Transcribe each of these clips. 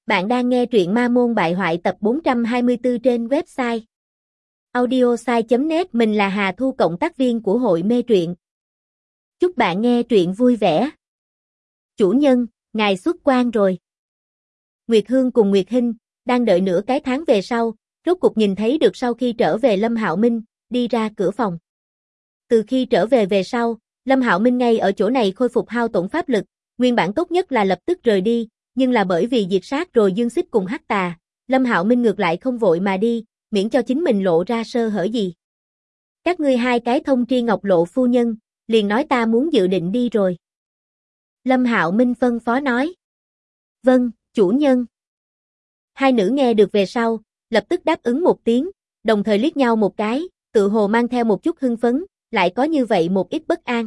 Bạn đang nghe truyện Ma Môn Bại Hoại tập 424 trên website audiosai.net. Mình là Hà Thu, cộng tác viên của hội mê truyện. Chúc bạn nghe truyện vui vẻ. Chủ nhân, ngài xuất quan rồi. Nguyệt Hương cùng Nguyệt Hinh đang đợi nửa cái tháng về sau, rốt cục nhìn thấy được sau khi trở về Lâm Hạo Minh, đi ra cửa phòng. Từ khi trở về sau, Lâm Hạo Minh ngay ở chỗ này khôi phục hao tổn pháp lực, nguyên bản tốt nhất là lập tức rời đi, nhưng là bởi vì diệt sát rồi Dương Xích cùng Hắc Tà, Lâm Hạo Minh ngược lại không vội mà đi, miễn cho chính mình lộ ra sơ hở gì. Các ngươi hai cái thông tri Ngọc Lộ phu nhân, liền nói ta muốn dự định đi rồi. Lâm Hạo Minh phân phó nói. Vâng, chủ nhân. Hai nữ nghe được về sau, lập tức đáp ứng một tiếng, đồng thời liếc nhau một cái, tự hồ mang theo một chút hưng phấn, lại có như vậy một ít bất an.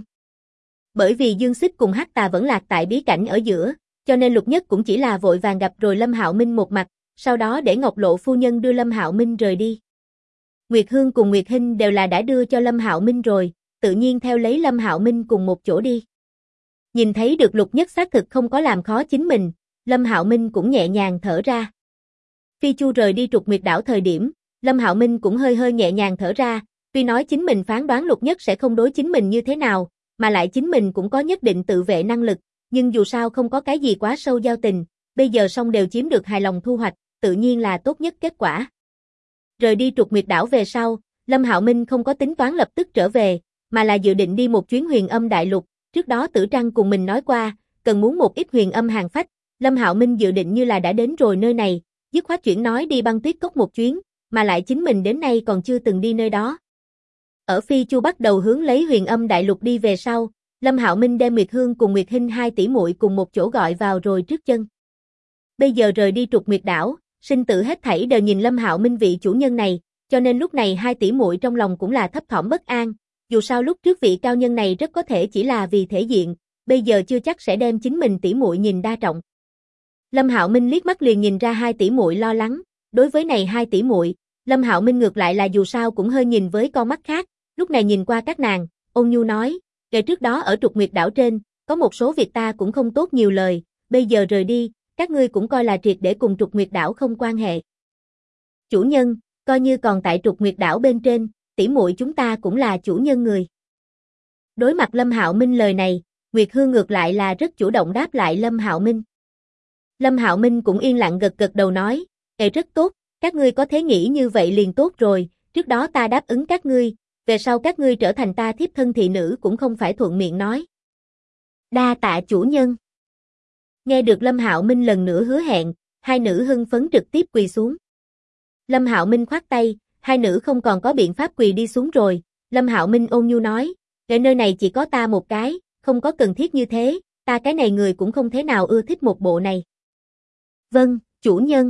Bởi vì Dương Xích cùng Hắc Tà vẫn lạc tại bí cảnh ở giữa, cho nên Lục Nhất cũng chỉ là vội vàng gặp rồi Lâm Hạo Minh một mặt, sau đó để Ngọc Lộ phu nhân đưa Lâm Hạo Minh rời đi. Nguyệt Hương cùng Nguyệt Hinh đều là đã đưa cho Lâm Hạo Minh rồi, tự nhiên theo lấy Lâm Hạo Minh cùng một chỗ đi. Nhìn thấy được Lục Nhất xác thực không có làm khó chính mình, Lâm Hạo Minh cũng nhẹ nhàng thở ra. Phi Chu rời đi Trục Nguyệt đảo thời điểm, Lâm Hạo Minh cũng hơi nhẹ nhàng thở ra, tuy nói chính mình phán đoán Lục Nhất sẽ không đối chính mình như thế nào, mà lại chính mình cũng có nhất định tự vệ năng lực, nhưng dù sao không có cái gì quá sâu giao tình, bây giờ song đều chiếm được hài lòng thu hoạch, tự nhiên là tốt nhất kết quả. Rời đi Trục Nguyệt đảo về sau, Lâm Hạo Minh không có tính toán lập tức trở về, mà là dự định đi một chuyến Huyền Âm Đại Lục, trước đó Tử Trăng cùng mình nói qua, cần muốn một ít huyền âm hàng phách, Lâm Hạo Minh dự định như là đã đến rồi nơi này, dứt khoát chuyển nói đi Băng Tuyết Cốc một chuyến, mà lại chính mình đến nay còn chưa từng đi nơi đó. Ở Phi Chu bắt đầu hướng lấy Huyền Âm Đại Lục đi về sau, Lâm Hạo Minh đem Nguyệt Hương cùng Nguyệt Hinh hai tỷ muội cùng một chỗ gọi vào rồi trước chân. Bây giờ rời đi Trục Nguyệt đảo, sinh tử hết thảy đều nhìn Lâm Hạo Minh vị chủ nhân này, cho nên lúc này hai tỷ muội trong lòng cũng là thấp thỏm bất an, dù sao lúc trước vị cao nhân này rất có thể chỉ là vì thể diện, bây giờ chưa chắc sẽ đem chính mình tỷ muội nhìn đa trọng. Lâm Hạo Minh liếc mắt liền nhìn ra hai tỷ muội lo lắng, đối với này hai tỷ muội, Lâm Hạo Minh ngược lại là dù sao cũng hơi nhìn với con mắt khác, lúc này nhìn qua các nàng, ôn nhu nói, ngày trước đó ở Trục Nguyệt đảo trên, có một số việc ta cũng không tốt nhiều lời, bây giờ rời đi, các ngươi cũng coi là triệt để cùng Trục Nguyệt đảo không quan hệ. Chủ nhân, coi như còn tại Trục Nguyệt đảo bên trên, tỷ muội chúng ta cũng là chủ nhân người. Đối mặt Lâm Hạo Minh lời này, Nguyệt Hương ngược lại là rất chủ động đáp lại Lâm Hạo Minh. Lâm Hạo Minh cũng yên lặng gật đầu nói, rất tốt, các ngươi có thể nghĩ như vậy liền tốt rồi, trước đó ta đáp ứng các ngươi, về sau các ngươi trở thành ta thiếp thân thị nữ cũng không phải thuận miệng nói. Đa tạ chủ nhân. Nghe được Lâm Hạo Minh lần nữa hứa hẹn, hai nữ hưng phấn trực tiếp quỳ xuống. Lâm Hạo Minh khoát tay, hai nữ không còn có biện pháp quỳ đi xuống rồi, Lâm Hạo Minh ôn nhu nói, cái nơi này chỉ có ta một cái, không có cần thiết như thế, ta cái này người cũng không thế nào ưa thích một bộ này. Vâng, chủ nhân.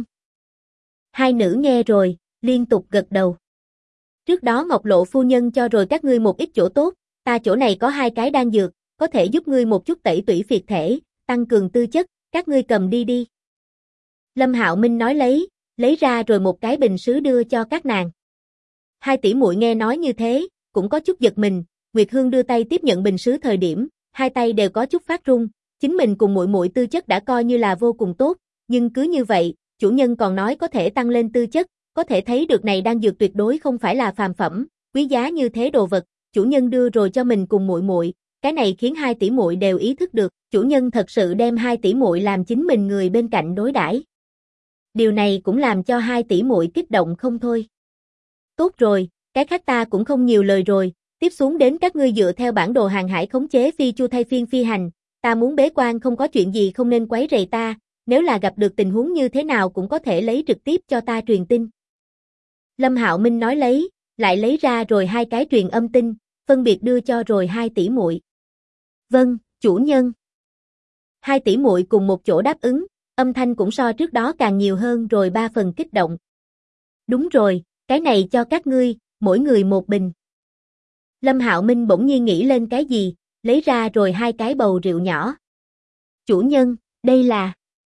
Hai nữ nghe rồi, liên tục gật đầu. Trước đó Ngọc Lộ phu nhân cho rồi các ngươi một ít chỗ tốt, ta chỗ này có hai cái đan dược, có thể giúp ngươi một chút tẩy tủy phiệt thể, tăng cường tư chất, các ngươi cầm đi đi. Lâm Hạo Minh nói lấy ra rồi một cái bình sứ đưa cho các nàng. Hai tỷ muội nghe nói như thế, cũng có chút giật mình, Nguyệt Hương đưa tay tiếp nhận bình sứ thời điểm, hai tay đều có chút phát run, chính mình cùng muội muội tư chất đã coi như là vô cùng tốt, nhưng cứ như vậy, chủ nhân còn nói có thể tăng lên tư chất, có thể thấy được này đan dược tuyệt đối không phải là phàm phẩm, quý giá như thế đồ vật, chủ nhân đưa rồi cho mình cùng muội muội, cái này khiến hai tỷ muội đều ý thức được, chủ nhân thật sự đem hai tỷ muội làm chính mình người bên cạnh đối đãi. Điều này cũng làm cho hai tỷ muội kích động không thôi. Tốt rồi, cái khác ta cũng không nhiều lời rồi, tiếp xuống đến các ngươi dựa theo bản đồ hàng hải khống chế Phi Chu thay phiên phi hành, ta muốn bế quan không có chuyện gì không nên quấy rầy ta, nếu là gặp được tình huống như thế nào cũng có thể lấy trực tiếp cho ta truyền tin. Lâm Hạo Minh nói lại lấy ra rồi hai cái truyền âm tin, phân biệt đưa cho rồi hai tỷ muội. Vâng, chủ nhân. Hai tỷ muội cùng một chỗ đáp ứng, âm thanh cũng so trước đó càng nhiều hơn rồi 3 phần kích động. Đúng rồi, cái này cho các ngươi, mỗi người một bình. Lâm Hạo Minh bỗng nhiên nghĩ lên cái gì, lấy ra rồi hai cái bầu rượu nhỏ. Chủ nhân, đây là...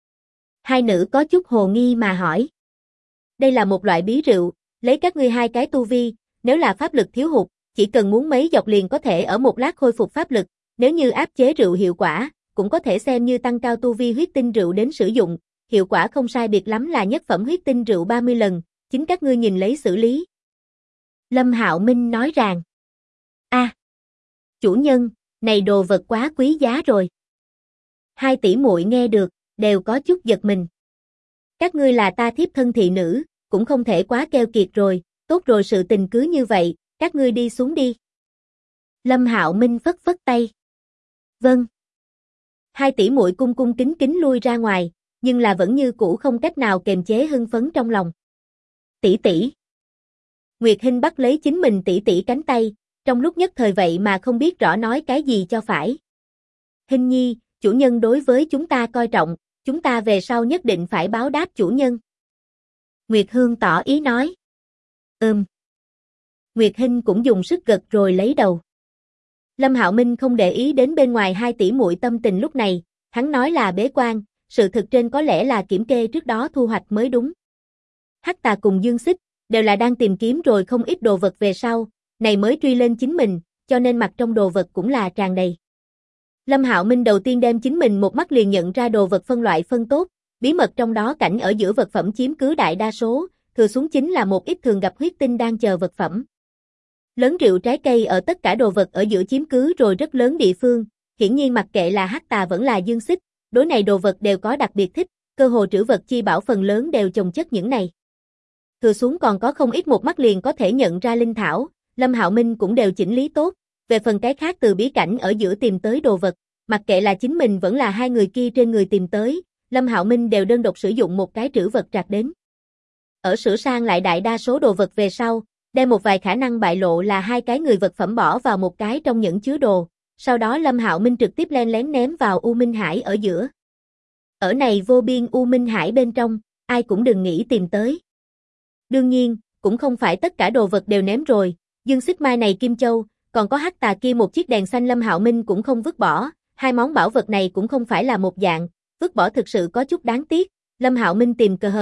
Hai nữ có chút hồ nghi mà hỏi. Đây là một loại bí rượu, lấy các ngươi hai cái tu vi, nếu là pháp lực thiếu hụt, chỉ cần muốn mấy giọt liền có thể ở một lát khôi phục pháp lực, nếu như áp chế rượu hiệu quả, cũng có thể xem như tăng cao tu vi huyết tinh rượu đến sử dụng, hiệu quả không sai biệt lắm là nhất phẩm huyết tinh rượu 30 lần, chính các ngươi nhìn lấy xử lý. Lâm Hạo Minh nói rằng, chủ nhân, này đồ vật quá quý giá rồi. Hai tỷ muội nghe được, đều có chút giật mình. Các ngươi là ta thiếp thân thị nữ, cũng không thể quá keo kiệt rồi, tốt rồi sự tình cứ như vậy, các ngươi đi xuống đi. Lâm Hạo Minh phất phất tay. Vâng. Hai tỷ muội cung cung kính kính lui ra ngoài, nhưng là vẫn như cũ không cách nào kềm chế hưng phấn trong lòng. Tỷ tỷ. Nguyệt Hinh bắt lấy chính mình tỷ tỷ cánh tay, trong lúc nhất thời vậy mà không biết rõ nói cái gì cho phải. Hinh nhi, chủ nhân đối với chúng ta coi trọng, chúng ta về sau nhất định phải báo đáp chủ nhân. Nguyệt Hương tỏ ý nói. Nguyệt Hinh cũng dùng sức gật rồi lấy đầu. Lâm Hạo Minh không để ý đến bên ngoài hai tỷ muội tâm tình lúc này, hắn nói là bế quan, sự thực trên có lẽ là kiểm kê trước đó thu hoạch mới đúng. Hắc Tà cùng Dương Xích đều là đang tìm kiếm rồi không ít đồ vật về sau, này mới truy lên chính mình, cho nên mặt trong đồ vật cũng là tràn đầy. Lâm Hạo Minh đầu tiên đem chính mình một mắt liền nhận ra đồ vật phân loại phân tốt, bí mật trong đó cảnh ở giữa vật phẩm chiếm cứ đại đa số, thừa xuống chính là một ít thường gặp huyết tinh đang chờ vật phẩm. Lớn rượu trái cây ở tất cả đồ vật ở giữa chiếm cứ rồi rất lớn địa phương, hiển nhiên mặc kệ là Hắc Tà vẫn là Dương Xích, đối này đồ vật đều có đặc biệt thích, cơ hồ trữ vật chi bảo phần lớn đều chồng chất những này. Thừa xuống còn có không ít một mắt liền có thể nhận ra linh thảo, Lâm Hạo Minh cũng đều chỉnh lý tốt, về phần cái khác từ bí cảnh ở giữa tìm tới đồ vật, mặc kệ là chính mình vẫn là hai người kia trên người tìm tới, Lâm Hạo Minh đều đơn độc sử dụng một cái trữ vật trạc đến. Ở sửa sang lại đại đa số đồ vật về sau, đem một vài khả năng bại lộ là hai cái người vật phẩm bỏ vào một cái trong nhẫn chứa đồ, sau đó Lâm Hạo Minh trực tiếp len lén ném vào U Minh Hải ở giữa. Ở này vô biên U Minh Hải bên trong, ai cũng đừng nghĩ tìm tới. Đương nhiên, cũng không phải tất cả đồ vật đều ném rồi, Dương Xích Mai này Kim Châu, còn có Hắc Tà kia một chiếc đèn xanh Lâm Hạo Minh cũng không vứt bỏ, hai món bảo vật này cũng không phải là một dạng, vứt bỏ thực sự có chút đáng tiếc, Lâm Hạo Minh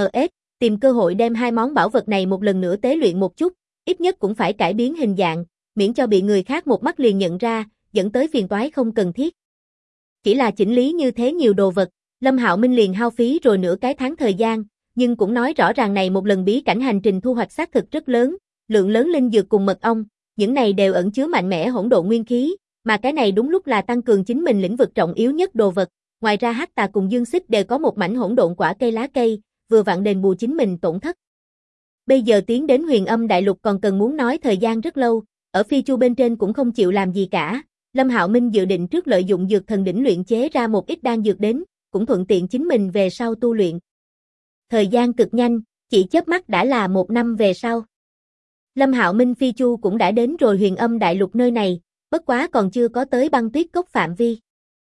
tìm cơ hội đem hai món bảo vật này một lần nữa tế luyện một chút, ít nhất cũng phải cải biến hình dạng, miễn cho bị người khác một mắt liền nhận ra, dẫn tới phiền toái không cần thiết. Chỉ là chỉnh lý như thế nhiều đồ vật, Lâm Hạo Minh liền hao phí rồi nửa cái tháng thời gian, nhưng cũng nói rõ ràng này một lần bí cảnh hành trình thu hoạch xác thực rất lớn, lượng lớn linh dược cùng mật ong, những này đều ẩn chứa mạnh mẽ hỗn độn nguyên khí, mà cái này đúng lúc là tăng cường chính mình lĩnh vực trọng yếu nhất đồ vật. Ngoài ra Hắc Tà cùng Dương Xích đều có một mảnh hỗn độn quả cây lá cây, vừa vặn đền bù chính mình tổn thất. Bây giờ tiến đến Huyền Âm Đại Lục còn cần muốn nói thời gian rất lâu, ở Phi Chu bên trên cũng không chịu làm gì cả. Lâm Hạo Minh dự định trước lợi dụng dược thần đỉnh luyện chế ra một ít đan dược đến, cũng thuận tiện chính mình về sau tu luyện. Thời gian cực nhanh, chỉ chớp mắt đã là 1 năm về sau. Lâm Hạo Minh Phi Chu cũng đã đến rồi Huyền Âm Đại Lục nơi này, bất quá còn chưa có tới Băng Tuyết Cốc phạm vi.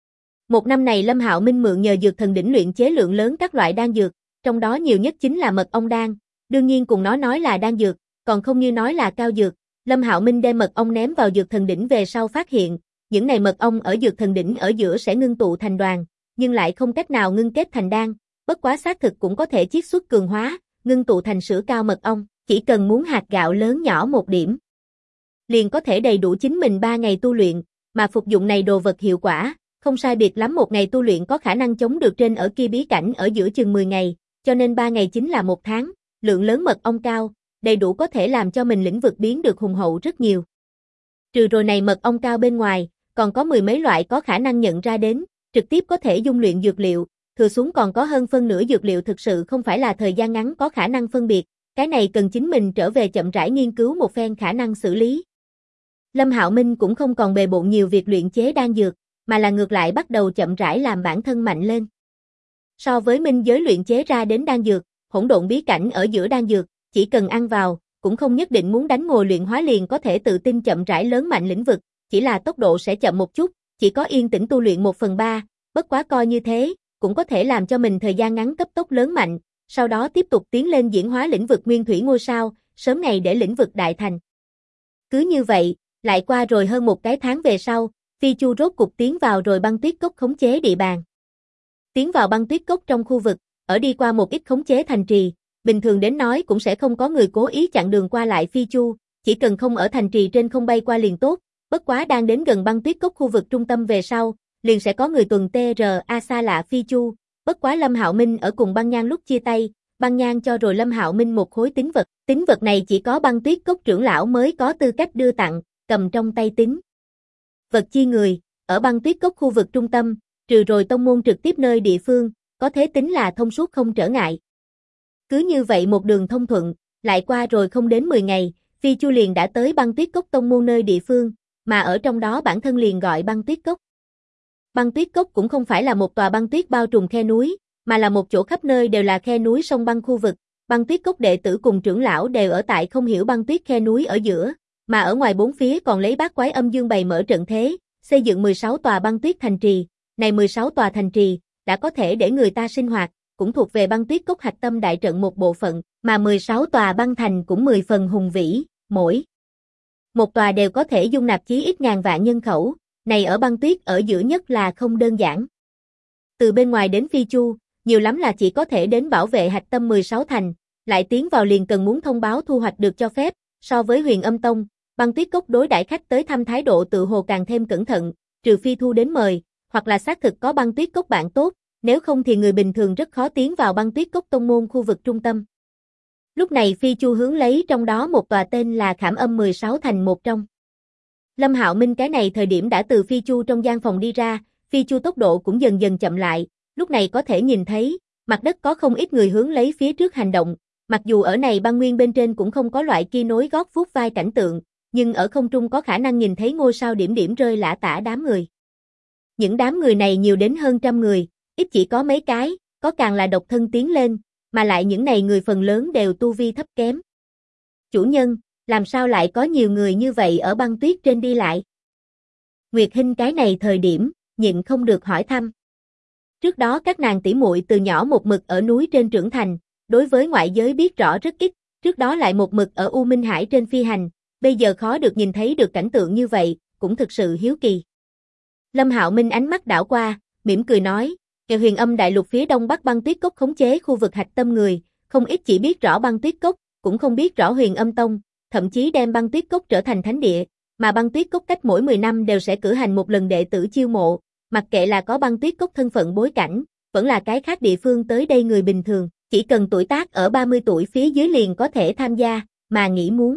1 năm này Lâm Hạo Minh mượn nhờ dược thần đỉnh luyện chế lượng lớn các loại đan dược, trong đó nhiều nhất chính là mật ong đan, đương nhiên cùng nó nói là đan dược, còn không như nói là cao dược. Lâm Hạo Minh đem mật ong ném vào dược thần đỉnh về sau phát hiện, những này mật ong ở dược thần đỉnh ở giữa sẽ ngưng tụ thành đoàn, nhưng lại không cách nào ngưng kết thành đan, bất quá xác thực cũng có thể chiết xuất cường hóa, ngưng tụ thành sữa cao mật ong, chỉ cần muốn hạt gạo lớn nhỏ một điểm, liền có thể đầy đủ chính mình 3 ngày tu luyện, mà phục dụng này đồ vật hiệu quả, không sai biệt lắm một ngày tu luyện có khả năng chống được trên ở kia bí cảnh ở giữa chừng 10 ngày, cho nên 3 ngày chính là 1 tháng, lượng lớn mật ong cao, đầy đủ có thể làm cho mình lĩnh vực biến được hùng hậu rất nhiều. Trừ rồi này mật ong cao bên ngoài, còn có 10 mấy loại có khả năng nhận ra đến, trực tiếp có thể dung luyện dược liệu, thừa xuống còn có hơn phân nửa dược liệu thực sự không phải là thời gian ngắn có khả năng phân biệt, cái này cần chính mình trở về chậm rãi nghiên cứu một phen khả năng xử lý. Lâm Hạo Minh cũng không còn bề bộn nhiều việc luyện chế đan dược, mà là ngược lại bắt đầu chậm rãi làm bản thân mạnh lên. So với minh giới luyện chế ra đến đan dược, hỗn độn bí cảnh ở giữa đan dược, chỉ cần ăn vào, cũng không nhất định muốn đánh ngồi luyện hóa liền có thể tự tin chậm rãi lớn mạnh lĩnh vực, chỉ là tốc độ sẽ chậm một chút, chỉ có yên tĩnh tu luyện 1/3, bất quá coi như thế, cũng có thể làm cho mình thời gian ngắn cấp tốc lớn mạnh, sau đó tiếp tục tiến lên diễn hóa lĩnh vực nguyên thủy ngôi sao, sớm ngày để lĩnh vực đại thành. Cứ như vậy, lại qua rồi hơn một cái tháng về sau, Phi Chu rốt cục tiến vào rồi Băng Tuyết Cốc khống chế địa bàn. Tiến vào Băng Tuyết Cốc trong khu vực, ở đi qua một ít khống chế thành trì, bình thường đến nói cũng sẽ không có người cố ý chặn đường qua lại Phi Chu, chỉ cần không ở thành trì trên không bay qua liền tốt, bất quá đang đến gần Băng Tuyết Cốc khu vực trung tâm về sau, liền sẽ có người tuần TRA xa lạ Phi Chu, bất quá Lâm Hạo Minh ở cùng Băng Nhan lúc chia tay, Băng Nhan cho rồi Lâm Hạo Minh một khối tín vật này chỉ có Băng Tuyết Cốc trưởng lão mới có tư cách đưa tặng, cầm trong tay tín vật chi người, ở Băng Tuyết Cốc khu vực trung tâm, trừ rồi tông môn trực tiếp nơi địa phương, có thế tính là thông suốt không trở ngại. Cứ như vậy một đường thông thuận, lại qua rồi không đến 10 ngày, Phi Chu liền đã tới Băng Tuyết Cốc tông môn nơi địa phương, mà ở trong đó bản thân liền gọi Băng Tuyết Cốc. Băng Tuyết Cốc cũng không phải là một tòa băng tuyết bao trùm khe núi, mà là một chỗ khắp nơi đều là khe núi sông băng khu vực. Băng Tuyết Cốc đệ tử cùng trưởng lão đều ở tại không hiểu băng tuyết khe núi ở giữa, mà ở ngoài bốn phía còn lấy bát quái âm dương bày mở trận thế, xây dựng 16 tòa băng tuyết thành trì. Này 16 tòa thành trì đã có thể để người ta sinh hoạt, cũng thuộc về Băng Tuyết Cốc hạch tâm đại trận một bộ phận, mà 16 tòa băng thành cũng 10 phần hùng vĩ, mỗi một tòa đều có thể dung nạp chí ít ngàn vạn nhân khẩu, này ở băng tuyết ở giữa nhất là không đơn giản. Từ bên ngoài đến Phi Chu, nhiều lắm là chỉ có thể đến bảo vệ hạch tâm 16 thành, lại tiến vào liền cần muốn thông báo thu hoạch được cho phép, so với Huyền Âm Tông, Băng Tuyết Cốc đối đãi khách tới thăm thái độ tự hồ càng thêm cẩn thận, trừ phi thu đến mời, hoặc là xác thực có Băng Tuyết Cốc bạn tốt, nếu không thì người bình thường rất khó tiến vào Băng Tuyết Cốc tông môn khu vực trung tâm. Lúc này Phi Chu hướng lấy trong đó một tòa tên là Khảm Âm 16 thành một trong. Lâm Hạo Minh cái này thời điểm đã từ Phi Chu trong gian phòng đi ra, Phi Chu tốc độ cũng dần dần chậm lại, lúc này có thể nhìn thấy, mặt đất có không ít người hướng lấy phía trước hành động, mặc dù ở này băng nguyên bên trên cũng không có loại kia nối gót vuốt vai cảnh tượng, nhưng ở không trung có khả năng nhìn thấy ngôi sao điểm điểm rơi lả tả đám người. Những đám người này nhiều đến hơn trăm người, ít chỉ có mấy cái, có càng là độc thân tiến lên, mà lại những này người phần lớn đều tu vi thấp kém. Chủ nhân, làm sao lại có nhiều người như vậy ở băng tuyết trên đi lại? Nguyệt Hinh cái này thời điểm, nhịn không được hỏi thăm. Trước đó các nàng tỷ muội từ nhỏ một mực ở núi trên trưởng thành, đối với ngoại giới biết rõ rất ít, trước đó lại một mực ở U Minh Hải trên phi hành, bây giờ khó được nhìn thấy được cảnh tượng như vậy, cũng thực sự hiếu kỳ. Lâm Hạo Minh ánh mắt đảo qua, mỉm cười nói, ở Huyền Âm đại lục phía đông bắc Băng Tuyết Cốc khống chế khu vực hạch tâm người, không ít chỉ biết rõ Băng Tuyết Cốc, cũng không biết rõ Huyền Âm Tông, thậm chí đem Băng Tuyết Cốc trở thành thánh địa, mà Băng Tuyết Cốc cách mỗi 10 năm đều sẽ cử hành một lần đệ tử chiêu mộ, mặc kệ là có Băng Tuyết Cốc thân phận bối cảnh, vẫn là cái khác địa phương tới đây người bình thường, chỉ cần tuổi tác ở 30 tuổi phía dưới liền có thể tham gia, mà nghĩ muốn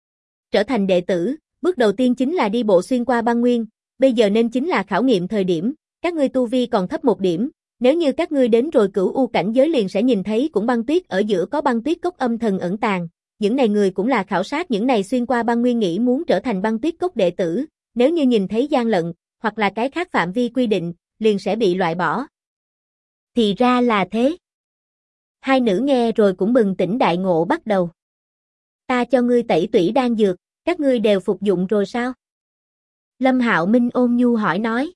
trở thành đệ tử, bước đầu tiên chính là đi bộ xuyên qua băng nguyên, bây giờ nên chính là khảo nghiệm thời điểm, các ngươi tu vi còn thấp một điểm, nếu như các ngươi đến rồi cửu u cảnh giới liền sẽ nhìn thấy cũng băng tuyết ở giữa có Băng Tuyết Cốc âm thần ẩn tàng, những này người cũng là khảo sát những này xuyên qua băng nguyên nghĩ muốn trở thành Băng Tuyết Cốc đệ tử, nếu như nhìn thấy gian lận, hoặc là cái khác phạm vi quy định, liền sẽ bị loại bỏ. Thì ra là thế. Hai nữ nghe rồi cũng bừng tỉnh đại ngộ bắt đầu. Ta cho ngươi tẩy tủy đan dược, các ngươi đều phục dụng rồi sao? Lâm Hạo Minh ôn nhu hỏi nói.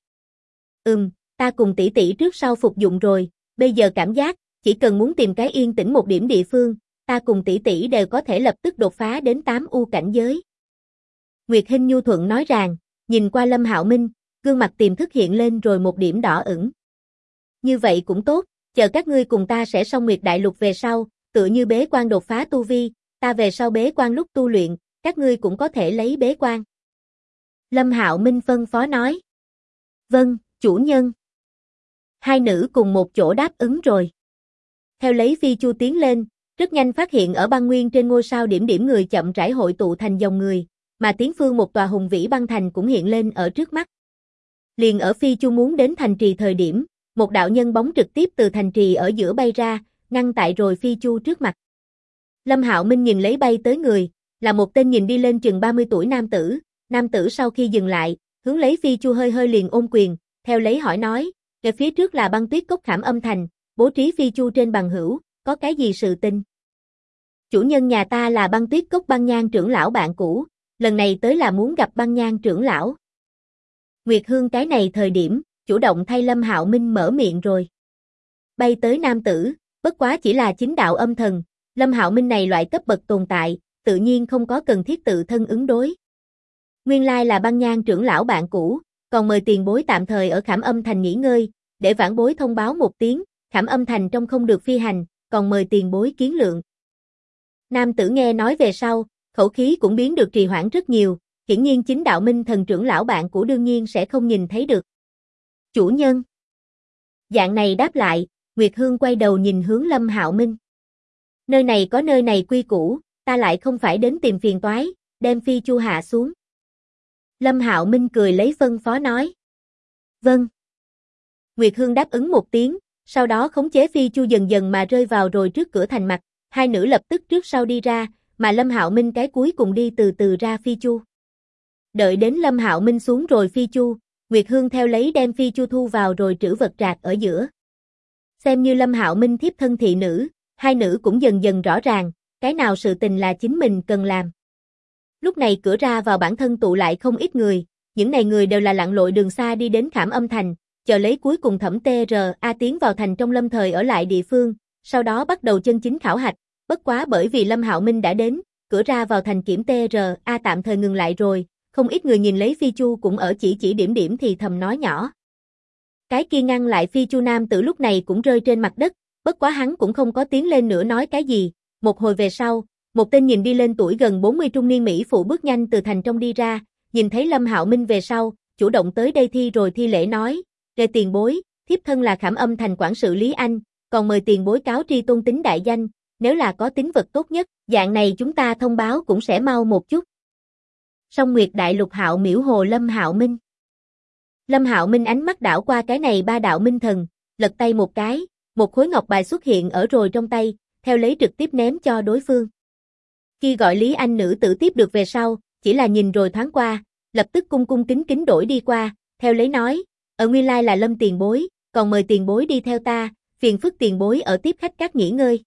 Ta cùng tỷ tỷ trước sau phục dụng rồi, bây giờ cảm giác, chỉ cần muốn tìm cái yên tĩnh một điểm địa phương, ta cùng tỷ tỷ đều có thể lập tức đột phá đến 8 u cảnh giới. Nguyệt Hinh nhu thuận nói rằng, nhìn qua Lâm Hạo Minh, gương mặt tiềm thức hiện lên rồi một điểm đỏ ửng. Như vậy cũng tốt, chờ các ngươi cùng ta sẽ xong Nguyệt Đại Lục về sau, tựa như bế quan đột phá tu vi, ta về sau bế quan lúc tu luyện, các ngươi cũng có thể lấy bế quan. Lâm Hạo Minh phân phó nói. Vâng, chủ nhân. Hai nữ cùng một chỗ đáp ứng rồi. Theo lấy Phi Chu tiến lên, rất nhanh phát hiện ở băng nguyên trên ngôi sao điểm điểm người chậm rãi hội tụ thành dòng người, mà tiến phương một tòa hùng vĩ băng thành cũng hiện lên ở trước mắt. Liền ở Phi Chu muốn đến thành trì thời điểm, một đạo nhân bóng trực tiếp từ thành trì ở giữa bay ra, ngăn tại rồi Phi Chu trước mặt. Lâm Hạo Minh nhìn lấy bay tới người, là một tên nhìn đi lên chừng 30 tuổi nam tử sau khi dừng lại, hướng lấy Phi Chu hơi hơi liền ôm quyền, theo lấy hỏi nói, về phía trước là Băng Tuyết Cốc Khảm Âm thành, bố trí Phi Chu trên bằng hữu, có cái gì sự tình? Chủ nhân nhà ta là Băng Tuyết Cốc Băng Nhan trưởng lão bạn cũ, lần này tới là muốn gặp Băng Nhan trưởng lão. Nguyệt Hương cái này thời điểm, chủ động thay Lâm Hạo Minh mở miệng rồi. Bay tới nam tử, bất quá chỉ là chính đạo âm thần, Lâm Hạo Minh này loại cấp bậc tồn tại, tự nhiên không có cần thiết tự thân ứng đối. Nguyên lai là Băng Nhan trưởng lão bạn cũ, còn mời tiền bối tạm thời ở Khảm Âm thành nghỉ ngơi, để vãn bối thông báo một tiếng, Khảm Âm thành trong không được phi hành, còn mời tiền bối kiến lượng. Nam tử nghe nói về sau, khẩu khí cũng biến được trì hoãn rất nhiều, hiển nhiên chính đạo minh thần trưởng lão bạn cũ đương nhiên sẽ không nhìn thấy được. Chủ nhân. Dạng này đáp lại, Nguyệt Hương quay đầu nhìn hướng Lâm Hạo Minh. Nơi này có nơi này quy củ, ta lại không phải đến tìm phiền toái, đem Phi Chu hạ xuống. Lâm Hạo Minh cười lấy phân phó nói. Vâng. Nguyệt Hương đáp ứng một tiếng, sau đó khống chế Phi Chu dần dần mà rơi vào rồi trước cửa thành mặt, hai nữ lập tức trước sau đi ra, mà Lâm Hạo Minh cái cuối cùng đi từ từ ra Phi Chu. Đợi đến Lâm Hạo Minh xuống rồi Phi Chu, Nguyệt Hương theo lấy đem Phi Chu thu vào rồi trữ vật trạc ở giữa. Xem như Lâm Hạo Minh thiếp thân thị nữ, hai nữ cũng dần dần rõ ràng, cái nào sự tình là chính mình cần làm. Lúc này cửa ra vào bản thân tụ lại không ít người, những này người đều là lặn lội đường xa đi đến Khảm Âm thành, chờ lấy cuối cùng Thẩm TRA tiến vào thành trong lâm thời ở lại địa phương, sau đó bắt đầu chân chính khảo hạch, bất quá bởi vì Lâm Hạo Minh đã đến, cửa ra vào thành kiểm TRA tạm thời ngừng lại rồi, không ít người nhìn lấy Phi Chu cũng ở chỉ điểm điểm thì thầm nói nhỏ. Cái kia ngăn lại Phi Chu nam tử lúc này cũng rơi trên mặt đất, bất quá hắn cũng không có tiến lên nữa nói cái gì, một hồi về sau, một tên nhìn đi lên tuổi gần 40 trung niên mỹ phụ bước nhanh từ thành trong đi ra, nhìn thấy Lâm Hạo Minh về sau, chủ động tới đây thi lễ nói, "Lê tiền bối, thiếp thân là Khảm Âm thành quản sự Lý Anh, còn mời tiền bối cáo tri tôn tính đại danh, nếu là có tín vật tốt nhất, dạng này chúng ta thông báo cũng sẽ mau một chút." Song Nguyệt Đại Lục Hạo miễu hồ Lâm Hạo Minh. Lâm Hạo Minh ánh mắt đảo qua cái này ba đạo minh thần, lật tay một cái, một khối ngọc bài xuất hiện ở rồi trong tay, theo lấy trực tiếp ném cho đối phương. Khi gọi Lý Anh nữ tử tiếp được về sau, chỉ là nhìn rồi thoáng qua, lập tức cung cung kính kính đổi đi qua, theo lấy nói, nguyên lai là Lâm tiền bối, còn mời tiền bối đi theo ta, phiền phức tiền bối ở tiếp khách các nghỉ ngơi.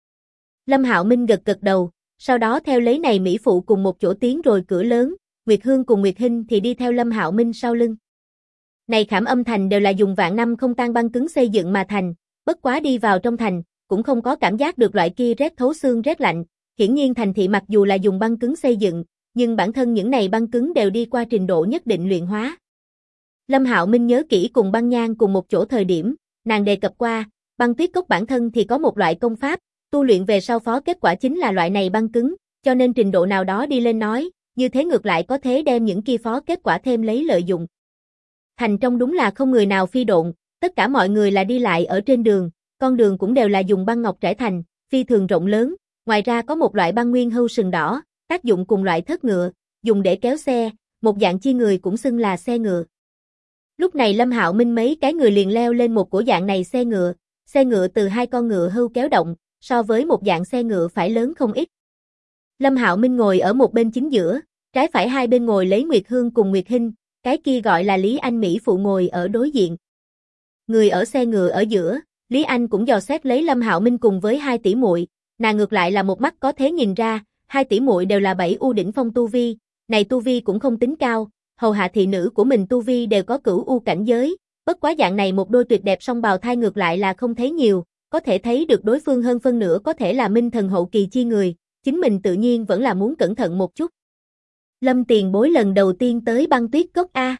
Lâm Hạo Minh gật gật đầu, sau đó theo lấy này mỹ phụ cùng một chỗ tiến rồi cửa lớn, Nguyệt Hương cùng Nguyệt Hinh thì đi theo Lâm Hạo Minh sau lưng. Này Khảm Âm thành đều là dùng vạn năm không tan băng cứng xây dựng mà thành, bất quá đi vào trong thành, cũng không có cảm giác được loại kia rét thấu xương rét lạnh, hiển nhiên thành thị mặc dù là dùng băng cứng xây dựng, nhưng bản thân những này băng cứng đều đi qua trình độ nhất định luyện hóa. Lâm Hạo Minh nhớ kỹ cùng Băng Nhan cùng một chỗ thời điểm, nàng đề cập qua, băng tuyết cốc bản thân thì có một loại công pháp, tu luyện về sau phó kết quả chính là loại này băng cứng, cho nên trình độ nào đó đi lên nói, như thế ngược lại có thể đem những kia phó kết quả thêm lấy lợi dụng. Thành trong đúng là không người nào phi độn, tất cả mọi người là đi lại ở trên đường, con đường cũng đều là dùng băng ngọc trải thành, phi thường rộng lớn, ngoài ra có một loại băng nguyên hưu sừng đỏ, tác dụng cùng loại thớt ngựa, dùng để kéo xe, một dạng chi người cũng xưng là xe ngựa. Lúc này Lâm Hạo Minh mấy cái người liền leo lên một cổ dạng này xe ngựa từ hai con ngựa hưu kéo động, so với một dạng xe ngựa phải lớn không ít. Lâm Hạo Minh ngồi ở một bên chính giữa, trái phải hai bên ngồi lấy Nguyệt Hương cùng Nguyệt Hinh, cái kia gọi là Lý Anh mỹ phụ ngồi ở đối diện. Người ở xe ngựa ở giữa, Lý Anh cũng dò xét lấy Lâm Hạo Minh cùng với hai tỷ muội, nàng ngược lại là một mắt có thể nhìn ra, hai tỷ muội đều là 7 u đỉnh phong tu vi, này tu vi cũng không tính cao, hầu hạ thị nữ của mình tu vi đều có cửu u cảnh giới, bất quá dạng này một đôi tuyệt đẹp song bào thai ngược lại là không thấy nhiều, có thể thấy được đối phương hơn phân nửa có thể là minh thần hậu kỳ chi người, chính mình tự nhiên vẫn là muốn cẩn thận một chút. Lâm tiền bối lần đầu tiên tới băng tuyết cốc A.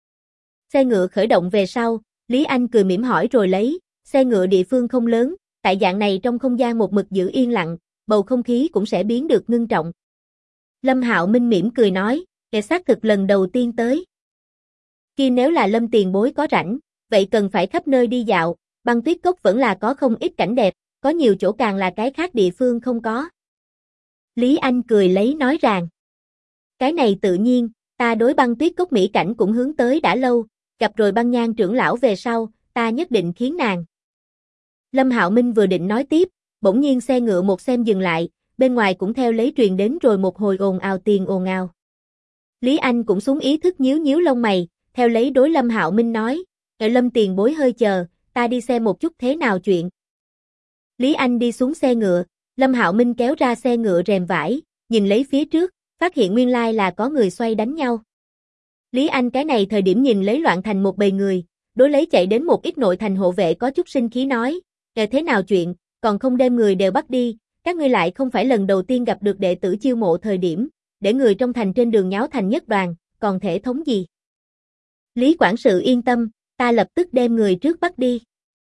Xe ngựa khởi động về sau, Lý Anh cười mỉm hỏi rồi lấy, xe ngựa địa phương không lớn, tại dạng này trong không gian một mực giữ yên lặng, bầu không khí cũng sẽ biến được ngưng trọng. Lâm Hạo Minh mỉm cười nói, kẻ xác thực lần đầu tiên tới. Khi nếu là Lâm tiền bối có rảnh, vậy cần phải khắp nơi đi dạo, băng tuyết cốc vẫn là có không ít cảnh đẹp, có nhiều chỗ càng là cái khác địa phương không có. Lý Anh cười lấy nói rằng, cái này tự nhiên, ta đối băng tuyết cốc mỹ cảnh cũng hướng tới đã lâu, gặp rồi Băng Nhan trưởng lão về sau, ta nhất định khiến nàng. Lâm Hạo Minh vừa định nói tiếp, bỗng nhiên xe ngựa một xem dừng lại, bên ngoài cũng theo lấy truyền đến rồi một hồi ồn ào tiền ồn ào. Lý Anh cũng xuống ý thức nhíu nhíu lông mày, theo lấy đối Lâm Hạo Minh nói, Lâm tiền bối hơi chờ, ta đi xem một chút thế nào chuyện. Lý Anh đi xuống xe ngựa, Lâm Hạo Minh kéo ra xe ngựa rèm vải, nhìn lấy phía trước, phát hiện nguyên lai là có người xoay đánh nhau. Lý Anh cái này thời điểm nhìn lấy loạn thành một bầy người, đối lấy chạy đến một ít nội thành hộ vệ có chút sinh khí nói, thế nào chuyện, còn không đem người đều bắt đi, các ngươi lại không phải lần đầu tiên gặp được đệ tử chiêu mộ thời điểm, để người trong thành trên đường nháo thành nhất đoàn, còn thể thống gì. Lý quản sự yên tâm, ta lập tức đem người trước bắt đi.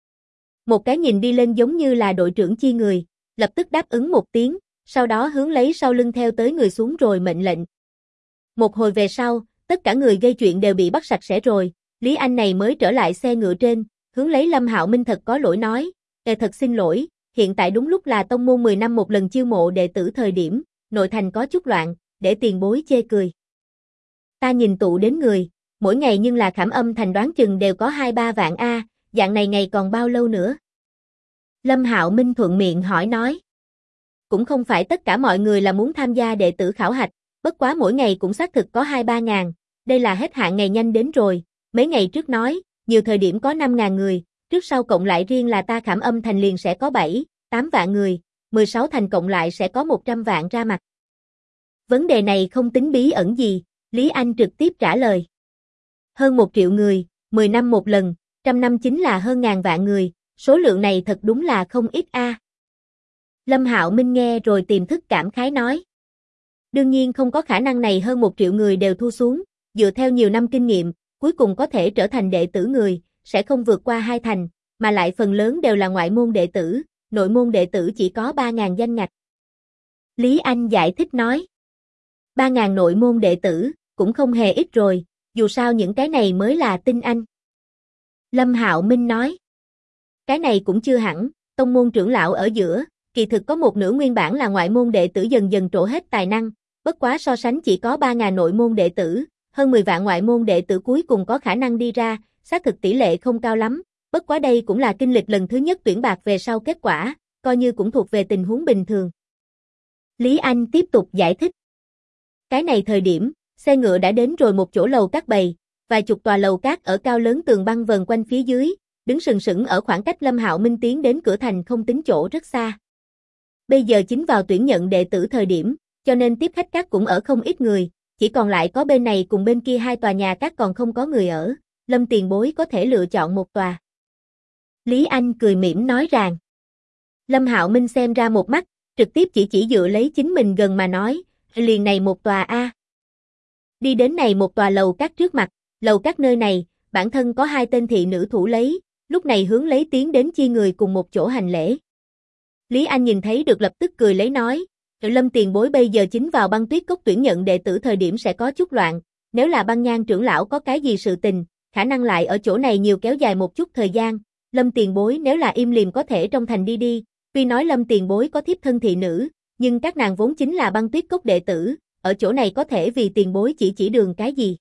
Một cái nhìn đi lên giống như là đội trưởng chi người, lập tức đáp ứng một tiếng, sau đó hướng lấy sau lưng theo tới người xuống rồi mệnh lệnh. Một hồi về sau, tất cả người gây chuyện đều bị bắt sạch sẽ rồi, Lý Anh này mới trở lại xe ngựa trên, hướng lấy Lâm Hạo Minh thật có lỗi nói, Thật xin lỗi, hiện tại đúng lúc là tông môn 10 năm một lần chiêu mộ đệ tử thời điểm, nội thành có chút loạn, để tiền bối chê cười. Ta nhìn tụ đến người, mỗi ngày nhưng là Khảm Âm thành đoán chừng đều có 2-3 vạn a, dạng này ngày còn bao lâu nữa? Lâm Hạo Minh thuận miệng hỏi nói. Cũng không phải tất cả mọi người là muốn tham gia đệ tử khảo hạch, bất quá mỗi ngày cũng xác thực có 2-3 ngàn, đây là hết hạn ngày nhanh đến rồi, mấy ngày trước nói, nhiều thời điểm có 5.000 người, trước sau cộng lại riêng là ta Khảm Âm thành liền sẽ có 7-8 vạn người, 16 thành cộng lại sẽ có 100 vạn ra mặt. Vấn đề này không tính bí ẩn gì, Lý Anh trực tiếp trả lời. Hơn 1 triệu người, 10 năm một lần, 100 năm chính là hơn ngàn vạn người, số lượng này thật đúng là không ít a. Lâm Hạo Minh nghe rồi tiềm thức cảm khái nói. Đương nhiên không có khả năng này hơn 1 triệu người đều thu xuống, dựa theo nhiều năm kinh nghiệm, cuối cùng có thể trở thành đệ tử người, sẽ không vượt qua 2 thành, mà lại phần lớn đều là ngoại môn đệ tử, nội môn đệ tử chỉ có 3.000 danh ngạch. Lý Anh giải thích nói. 3.000 nội môn đệ tử, cũng không hề ít rồi, dù sao những cái này mới là tinh anh. Lâm Hạo Minh nói. Cái này cũng chưa hẳn, tông môn trưởng lão ở giữa, kỳ thực có một nửa nguyên bản là ngoại môn đệ tử dần dần trổ hết tài năng, bất quá so sánh chỉ có 3.000 nội môn đệ tử, hơn 10 vạn ngoại môn đệ tử cuối cùng có khả năng đi ra, xác thực tỷ lệ không cao lắm, bất quá đây cũng là kinh lịch lần thứ nhất tuyển bạc về sau kết quả, coi như cũng thuộc về tình huống bình thường. Lý Anh tiếp tục giải thích. Cái này thời điểm, xe ngựa đã đến rồi một chỗ lầu cát bày, vài chục tòa lầu cát ở cao lớn tường băng vờn quanh phía dưới, đứng sừng sững ở khoảng cách Lâm Hạo Minh tiến đến cửa thành không tính chỗ rất xa. Bây giờ chính vào tuyển nhận đệ tử thời điểm, cho nên tiếp khách cát cũng ở không ít người, chỉ còn lại có bên này cùng bên kia 2 tòa nhà cát còn không có người ở, Lâm tiền bối có thể lựa chọn một tòa. Lý Anh cười mỉm nói rằng. Lâm Hạo Minh xem ra một mắt, trực tiếp chỉ dựa lấy chính mình gần mà nói, liền này một tòa a. Đi đến này một tòa lầu cát trước mặt, lầu cát nơi này, bản thân có 2 tên thị nữ thủ lấy, lúc này hướng lấy tiến đến chi người cùng một chỗ hành lễ. Lý Anh nhìn thấy được lập tức cười lấy nói, Lâm tiền bối bây giờ chính vào Băng Tuyết Cốc tuyển nhận đệ tử thời điểm sẽ có chút loạn, nếu là Băng Nhan trưởng lão có cái gì sự tình, khả năng lại ở chỗ này nhiều kéo dài một chút thời gian, Lâm tiền bối nếu là im lìm có thể trong thành đi, tuy nói Lâm tiền bối có thiếp thân thị nữ, nhưng các nàng vốn chính là Băng Tuyết Cốc đệ tử, ở chỗ này có thể vì tiền bối chỉ đường cái gì.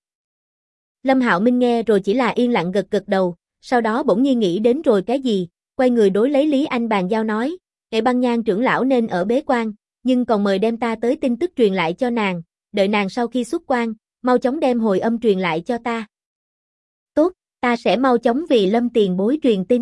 Lâm Hạo Minh nghe rồi chỉ là yên lặng gật đầu, sau đó bỗng nhiên nghĩ đến rồi cái gì, quay người đối lấy Lý Anh bàn giao nói, Băng Nhan trưởng lão nên ở bế quan, nhưng còn mời đem ta tới tin tức truyền lại cho nàng, đợi nàng sau khi xuất quan, mau chóng đem hồi âm truyền lại cho ta. Tốt, ta sẽ mau chóng vì Lâm tiền bối truyền tin.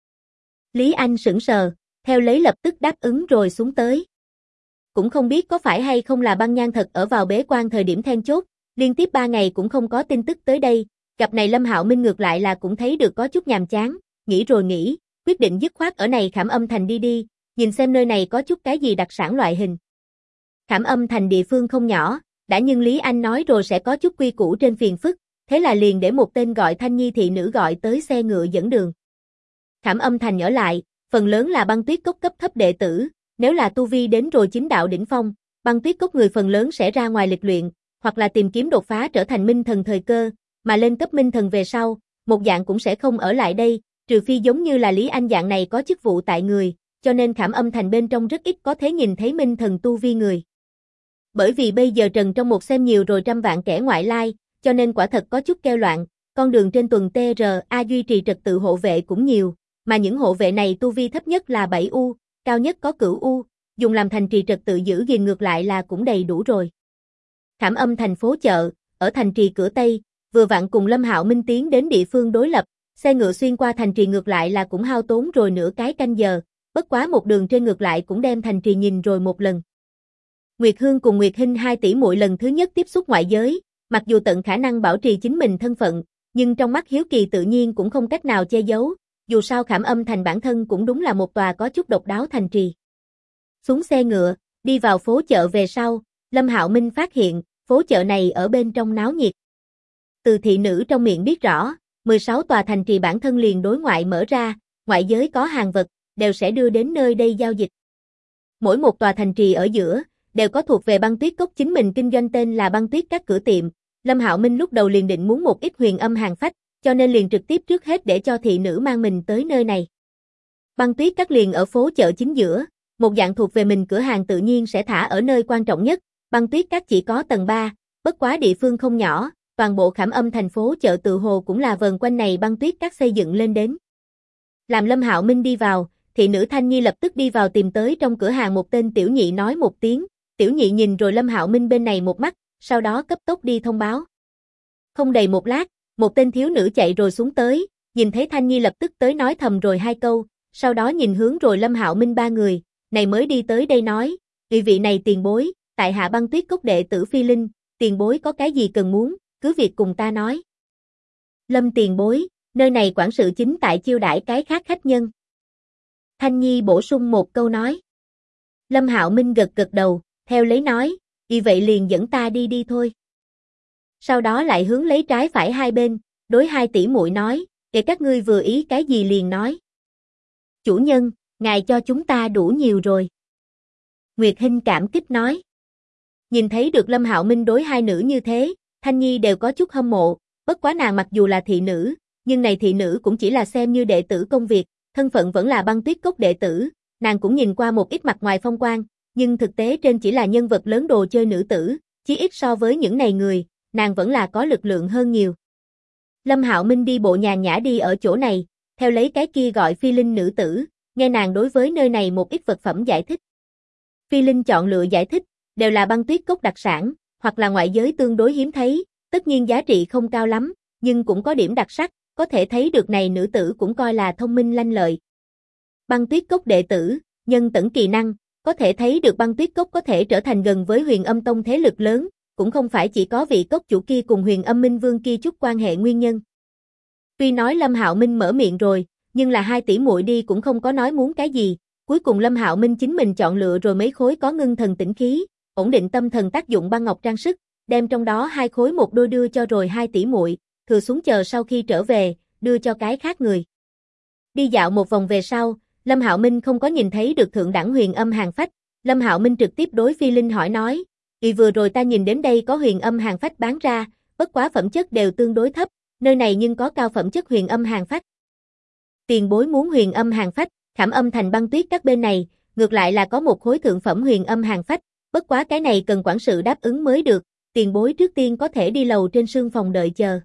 Lý Anh sững sờ, theo lấy lập tức đáp ứng rồi xuống tới. Cũng không biết có phải hay không là Băng Nhan thật ở vào bế quan thời điểm then chốt, liên tiếp 3 ngày cũng không có tin tức tới đây, gặp này Lâm Hạo Minh ngược lại là cũng thấy được có chút nhàm chán, nghĩ rồi nghĩ, quyết định dứt khoát ở này Khảm Âm thành đi, nhìn xem nơi này có chút cái gì đặc sản loại hình. Khảm Âm thành địa phương không nhỏ, đã nhưng Lý Anh nói rồi sẽ có chút quy củ trên phiền phức, thế là liền để một tên gọi Thanh Nhi thị nữ gọi tới xe ngựa dẫn đường. Khảm Âm thành ở lại, phần lớn là Băng Tuyết Cốc cấp thấp đệ tử, nếu là tu vi đến rồi chính đạo đỉnh phong, Băng Tuyết Cốc người phần lớn sẽ ra ngoài lịch luyện, hoặc là tìm kiếm đột phá trở thành minh thần thời cơ, mà lên cấp minh thần về sau, một dạng cũng sẽ không ở lại đây, trừ phi giống như là Lý Anh dạng này có chức vụ tại người, cho nên Khảm Âm thành bên trong rất ít có thể nhìn thấy minh thần tu vi người. Bởi vì bây giờ Trần trong một xem nhiều rồi trăm vạn kẻ ngoại lai, cho nên quả thật có chút kêu loạn, con đường trên tuần TRA duy trì trật tự hộ vệ cũng nhiều, mà những hộ vệ này tu vi thấp nhất là 7U, cao nhất có cửu U, dùng làm thành trì trật tự giữ gìn ngược lại là cũng đầy đủ rồi. Khảm Âm thành phố chợ, ở thành trì cửa Tây, vừa vặn cùng Lâm Hạo Minh tiến đến địa phương đối lập, xe ngựa xuyên qua thành trì ngược lại là cũng hao tốn rồi nửa cái canh giờ, bất quá một đường trên ngược lại cũng đem thành trì nhìn rồi một lần. Nguyệt Hương cùng Nguyệt Hinh 2 tỷ muội lần thứ nhất tiếp xúc ngoại giới, mặc dù tận khả năng bảo trì chính mình thân phận, nhưng trong mắt hiếu kỳ tự nhiên cũng không cách nào che giấu, dù sao Khảm Âm thành bản thân cũng đúng là một tòa có chút độc đáo thành trì. Xuống xe ngựa, đi vào phố chợ về sau, Lâm Hạo Minh phát hiện, phố chợ này ở bên trong náo nhiệt. Từ thị nữ trong miệng biết rõ, 16 tòa thành trì bản thân liền đối ngoại mở ra, ngoại giới có hàng vật, đều sẽ đưa đến nơi đây giao dịch. Mỗi một tòa thành trì ở giữa, đều có thuộc về Băng Tuyết Cốc chính mình kinh doanh tên là Băng Tuyết các cửa tiệm. Lâm Hạo Minh lúc đầu liền định muốn một ít huyền âm hàng phách, cho nên liền trực tiếp trước hết để cho thị nữ mang mình tới nơi này. Băng Tuyết Các liền ở phố chợ chính giữa, một dạng thuộc về mình cửa hàng tự nhiên sẽ thả ở nơi quan trọng nhất. Băng Tuyết Các chỉ có tầng 3, bất quá địa phương không nhỏ, toàn bộ Khảm Âm thành phố chợ tự hồ cũng là vờn quanh này Băng Tuyết Các xây dựng lên đến. Làm Lâm Hạo Minh đi vào, thị nữ Thanh Nhi lập tức đi vào tìm tới trong cửa hàng một tên tiểu nhị nói một tiếng, tiểu nhị nhìn rồi Lâm Hạo Minh bên này một mắt, sau đó cấp tốc đi thông báo. Không đầy một lát, một tên thiếu nữ chạy rồi xuống tới, nhìn thấy Thanh Nhi lập tức tới nói thầm rồi hai câu, sau đó nhìn hướng rồi Lâm Hạo Minh ba người, này mới đi tới đây nói, vị này tiền bối, tại hạ Băng Tuyết Cốc đệ tử Phi Linh, tiền bối có cái gì cần muốn, cứ việc cùng ta nói. Lâm tiền bối, nơi này quản sự chính tại chiêu đãi cái khác khách nhân. Thanh Nhi bổ sung một câu nói. Lâm Hạo Minh gật gật đầu, theo lấy nói, vì vậy liền dẫn ta đi đi thôi. Sau đó lại hướng lấy trái phải hai bên, đối hai tỷ muội nói, để các ngươi vừa ý cái gì liền nói. Chủ nhân, ngài cho chúng ta đủ nhiều rồi. Nguyệt Hinh cảm kích nói. Nhìn thấy được Lâm Hạo Minh đối hai nữ như thế, Thanh Nhi đều có chút hâm mộ, bất quá nàng mặc dù là thị nữ, nhưng này thị nữ cũng chỉ là xem như đệ tử công việc, thân phận vẫn là Băng Tuyết Cốc đệ tử, nàng cũng nhìn qua một ít mặt ngoài phong quang, nhưng thực tế trên chỉ là nhân vật lớn đồ chơi nữ tử, chí ít so với những này người, nàng vẫn là có lực lượng hơn nhiều. Lâm Hạo Minh đi bộ nhàn nhã đi ở chỗ này, theo lấy cái kia gọi Phi Linh nữ tử, nghe nàng đối với nơi này một ít vật phẩm giải thích. Phi Linh chọn lựa giải thích, đều là Băng Tuyết Cốc đặc sản, hoặc là ngoại giới tương đối hiếm thấy, tất nhiên giá trị không cao lắm, nhưng cũng có điểm đặc sắc, có thể thấy được này nữ tử cũng coi là thông minh lanh lợi. Băng Tuyết Cốc đệ tử, nhân tẩn kỳ năng, có thể thấy được Băng Tuyết Cốc có thể trở thành gần với Huyền Âm Tông thế lực lớn, cũng không phải chỉ có vị cốc chủ kia cùng Huyền Âm Minh Vương kia chút quan hệ nguyên nhân. Tuy nói Lâm Hạo Minh mở miệng rồi, nhưng là hai tỷ muội đi cũng không có nói muốn cái gì, cuối cùng Lâm Hạo Minh chính mình chọn lựa rồi mấy khối có ngưng thần tĩnh khí, ổn định tâm thần tác dụng băng ngọc trang sức, đem trong đó hai khối một đôi đưa cho rồi hai tỷ muội, thừa xuống chờ sau khi trở về, đưa cho cái khác người. Đi dạo một vòng về sau, Lâm Hạo Minh không có nhìn thấy được thượng đẳng Huyền Âm hàng phách, Lâm Hạo Minh trực tiếp đối Phi Linh hỏi nói, vừa rồi ta nhìn đến đây có Huyền Âm hàng phách bán ra, bất quá phẩm chất đều tương đối thấp, nơi này nhưng có cao phẩm chất Huyền Âm hàng phách. Tiền bối muốn Huyền Âm hàng phách, Khảm Âm thành Băng Tuyết Các bên này, ngược lại là có một khối thượng phẩm Huyền Âm hàng phách, bất quá cái này cần quản sự đáp ứng mới được, tiền bối trước tiên có thể đi lầu trên sương phòng đợi chờ.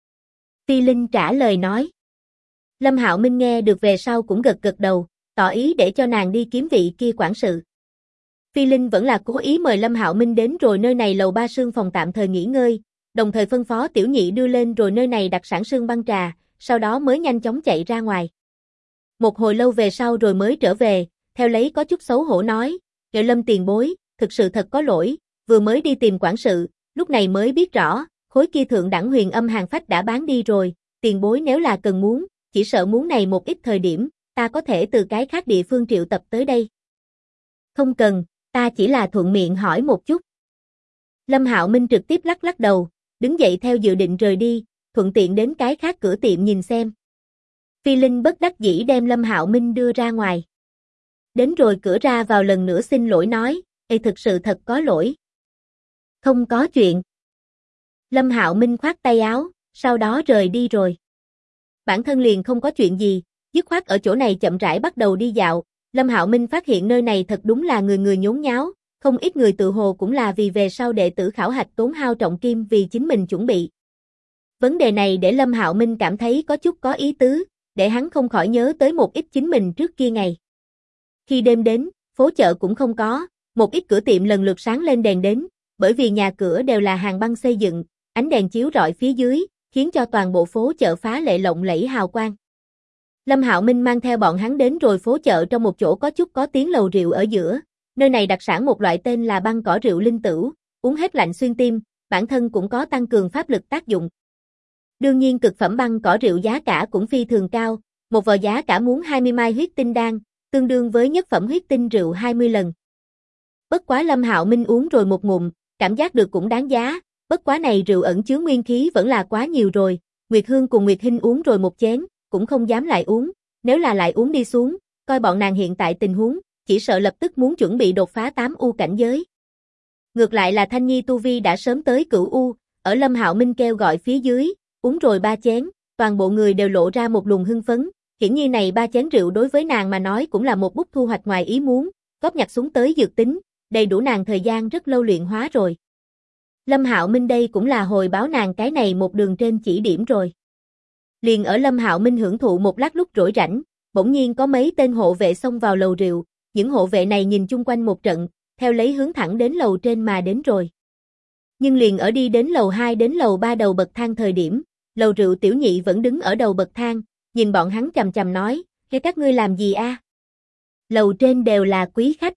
Phi Linh trả lời nói. Lâm Hạo Minh nghe được về sau cũng gật gật đầu, tỏ ý để cho nàng đi kiếm vị kia quản sự. Phi Linh vẫn là cố ý mời Lâm Hạo Minh đến rồi nơi này lầu 3 sương phòng tạm thời nghỉ ngơi, đồng thời phân phó tiểu nhị đưa lên rồi nơi này đặc sản sương băng trà, sau đó mới nhanh chóng chạy ra ngoài. Một hồi lâu về sau rồi mới trở về, theo lấy có chút xấu hổ nói, "Nghệ Lâm tiền bối, thực sự thật có lỗi, vừa mới đi tìm quản sự, lúc này mới biết rõ, khối kia thượng đẳng Huyền Âm hàng phách đã bán đi rồi, tiền bối nếu là cần muốn, chỉ sợ muốn này một ít thời điểm, ta có thể từ cái khác địa phương triệu tập tới đây." "Không cần, ta chỉ là thuận miệng hỏi một chút." Lâm Hạo Minh trực tiếp lắc lắc đầu, đứng dậy theo dự định rời đi, thuận tiện đến cái khác cửa tiệm nhìn xem. Phi Linh bất đắc dĩ đem Lâm Hạo Minh đưa ra ngoài. Đến rồi cửa ra vào lần nữa xin lỗi nói, thực sự thật có lỗi." "Không có chuyện." Lâm Hạo Minh khoát tay áo, sau đó rời đi rồi. Bản thân liền không có chuyện gì, dứt khoát ở chỗ này chậm rãi bắt đầu đi dạo, Lâm Hạo Minh phát hiện nơi này thật đúng là người người nhốn nháo, không ít người tự hồ cũng là vì về sau đệ tử khảo hạch tốn hao trọng kim vì chính mình chuẩn bị. Vấn đề này để Lâm Hạo Minh cảm thấy có chút có ý tứ, để hắn không khỏi nhớ tới một ít chính mình trước kia ngày. Khi đêm đến, phố chợ cũng không có, một ít cửa tiệm lần lượt sáng lên đèn đến, bởi vì nhà cửa đều là hàng băng xây dựng, ánh đèn chiếu rọi phía dưới, khiến cho toàn bộ phố chợ phá lệ lộng lẫy hào quang. Lâm Hạo Minh mang theo bọn hắn đến rồi phố chợ trong một chỗ có chút có tiếng lầu rượu ở giữa, nơi này đặc sản một loại tên là băng cỏ rượu linh tửu, uống hết lạnh xuyên tim, bản thân cũng có tăng cường pháp lực tác dụng. Đương nhiên cực phẩm băng cỏ rượu giá cả cũng phi thường cao, một vò giá cả muốn 20 mai huyết tinh đan, tương đương với nhất phẩm huyết tinh rượu 20 lần. Bất quá Lâm Hạo Minh uống rồi một ngụm, cảm giác được cũng đáng giá, bất quá này rượu ẩn chứa nguyên khí vẫn là quá nhiều rồi, Nguyệt Hương cùng Nguyệt Hinh uống rồi một chén, cũng không dám lại uống, nếu là lại uống đi xuống, coi bọn nàng hiện tại tình huống, chỉ sợ lập tức muốn chuẩn bị đột phá 8 U cảnh giới. Ngược lại là Thanh Nhi tu vi đã sớm tới cửu U, ở Lâm Hạo Minh kêu gọi phía dưới, uống rồi 3 chén, toàn bộ người đều lộ ra một luồng hưng phấn, hiển nhiên này 3 chén rượu đối với nàng mà nói cũng là một bút thu hoạch ngoài ý muốn, góp nhặt xuống tới dược tính, đầy đủ nàng thời gian rất lâu luyện hóa rồi. Lâm Hạo Minh đây cũng là hồi báo nàng cái này một đường trên chỉ điểm rồi. Liền ở Lâm Hạo Minh hưởng thụ một lát lúc rỗi rảnh, bỗng nhiên có mấy tên hộ vệ xông vào lầu rượu, những hộ vệ này nhìn chung quanh một trận, theo lấy hướng thẳng đến lầu trên mà đến rồi. Nhưng liền ở đi đến lầu 2 đến lầu 3 đầu bậc thang thời điểm, lầu rượu tiểu nhị vẫn đứng ở đầu bậc thang, nhìn bọn hắn chằm chằm nói, "Cái các ngươi làm gì a? Lầu trên đều là quý khách."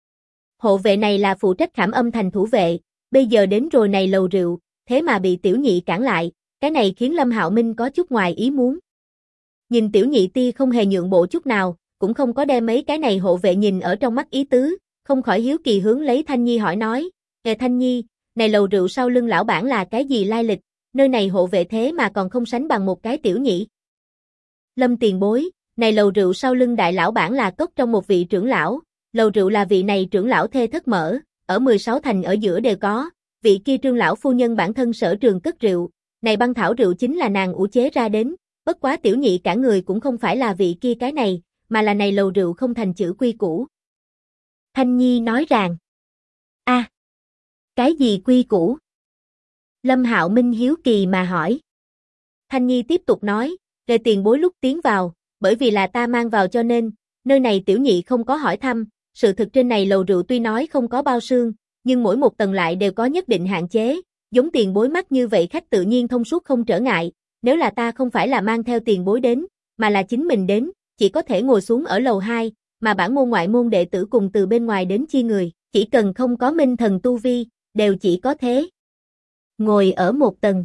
Hộ vệ này là phụ trách Khảm Âm thành thủ vệ, bây giờ đến rồi này lầu rượu, thế mà bị tiểu nhị cản lại, cái này khiến Lâm Hạo Minh có chút ngoài ý muốn. Nhìn tiểu nhị ti không hề nhượng bộ chút nào, cũng không có đem mấy cái này hộ vệ nhìn ở trong mắt ý tứ, không khỏi hiếu kỳ hướng lấy Thanh Nhi hỏi nói, Thanh Nhi, này lầu rượu sau lưng lão bản là cái gì lai lịch, nơi này hộ vệ thế mà còn không sánh bằng một cái tiểu nhị." "Lâm tiền bối, này lầu rượu sau lưng đại lão bản là cốc trong một vị trưởng lão, lầu rượu là vị này trưởng lão thê thất mở, ở 16 thành ở giữa đều có, vị kia Trương lão phu nhân bản thân sở trường cất rượu, này băng thảo rượu chính là nàng ủ chế ra đến, bất quá tiểu nhị cả người cũng không phải là vị kia cái này, mà là này lầu rượu không thành chữ quy củ." Thanh Nhi nói rằng, "A, cái gì quy củ?" Lâm Hạo Minh hiếu kỳ mà hỏi. Thanh Nhi tiếp tục nói, "Về tiền bối lúc tiến vào, bởi vì là ta mang vào cho nên, nơi này tiểu nhị không có hỏi thăm, sự thực trên này lầu rượu tuy nói không có bao sương, nhưng mỗi một tầng lại đều có nhất định hạn chế, giống tiền bối mắt như vậy khách tự nhiên thông suốt không trở ngại, nếu là ta không phải là mang theo tiền bối đến, mà là chính mình đến, chỉ có thể ngồi xuống ở lầu 2, mà bản môn ngoại môn đệ tử cùng từ bên ngoài đến chi người, chỉ cần không có minh thần tu vi, đều chỉ có thế ngồi ở một tầng."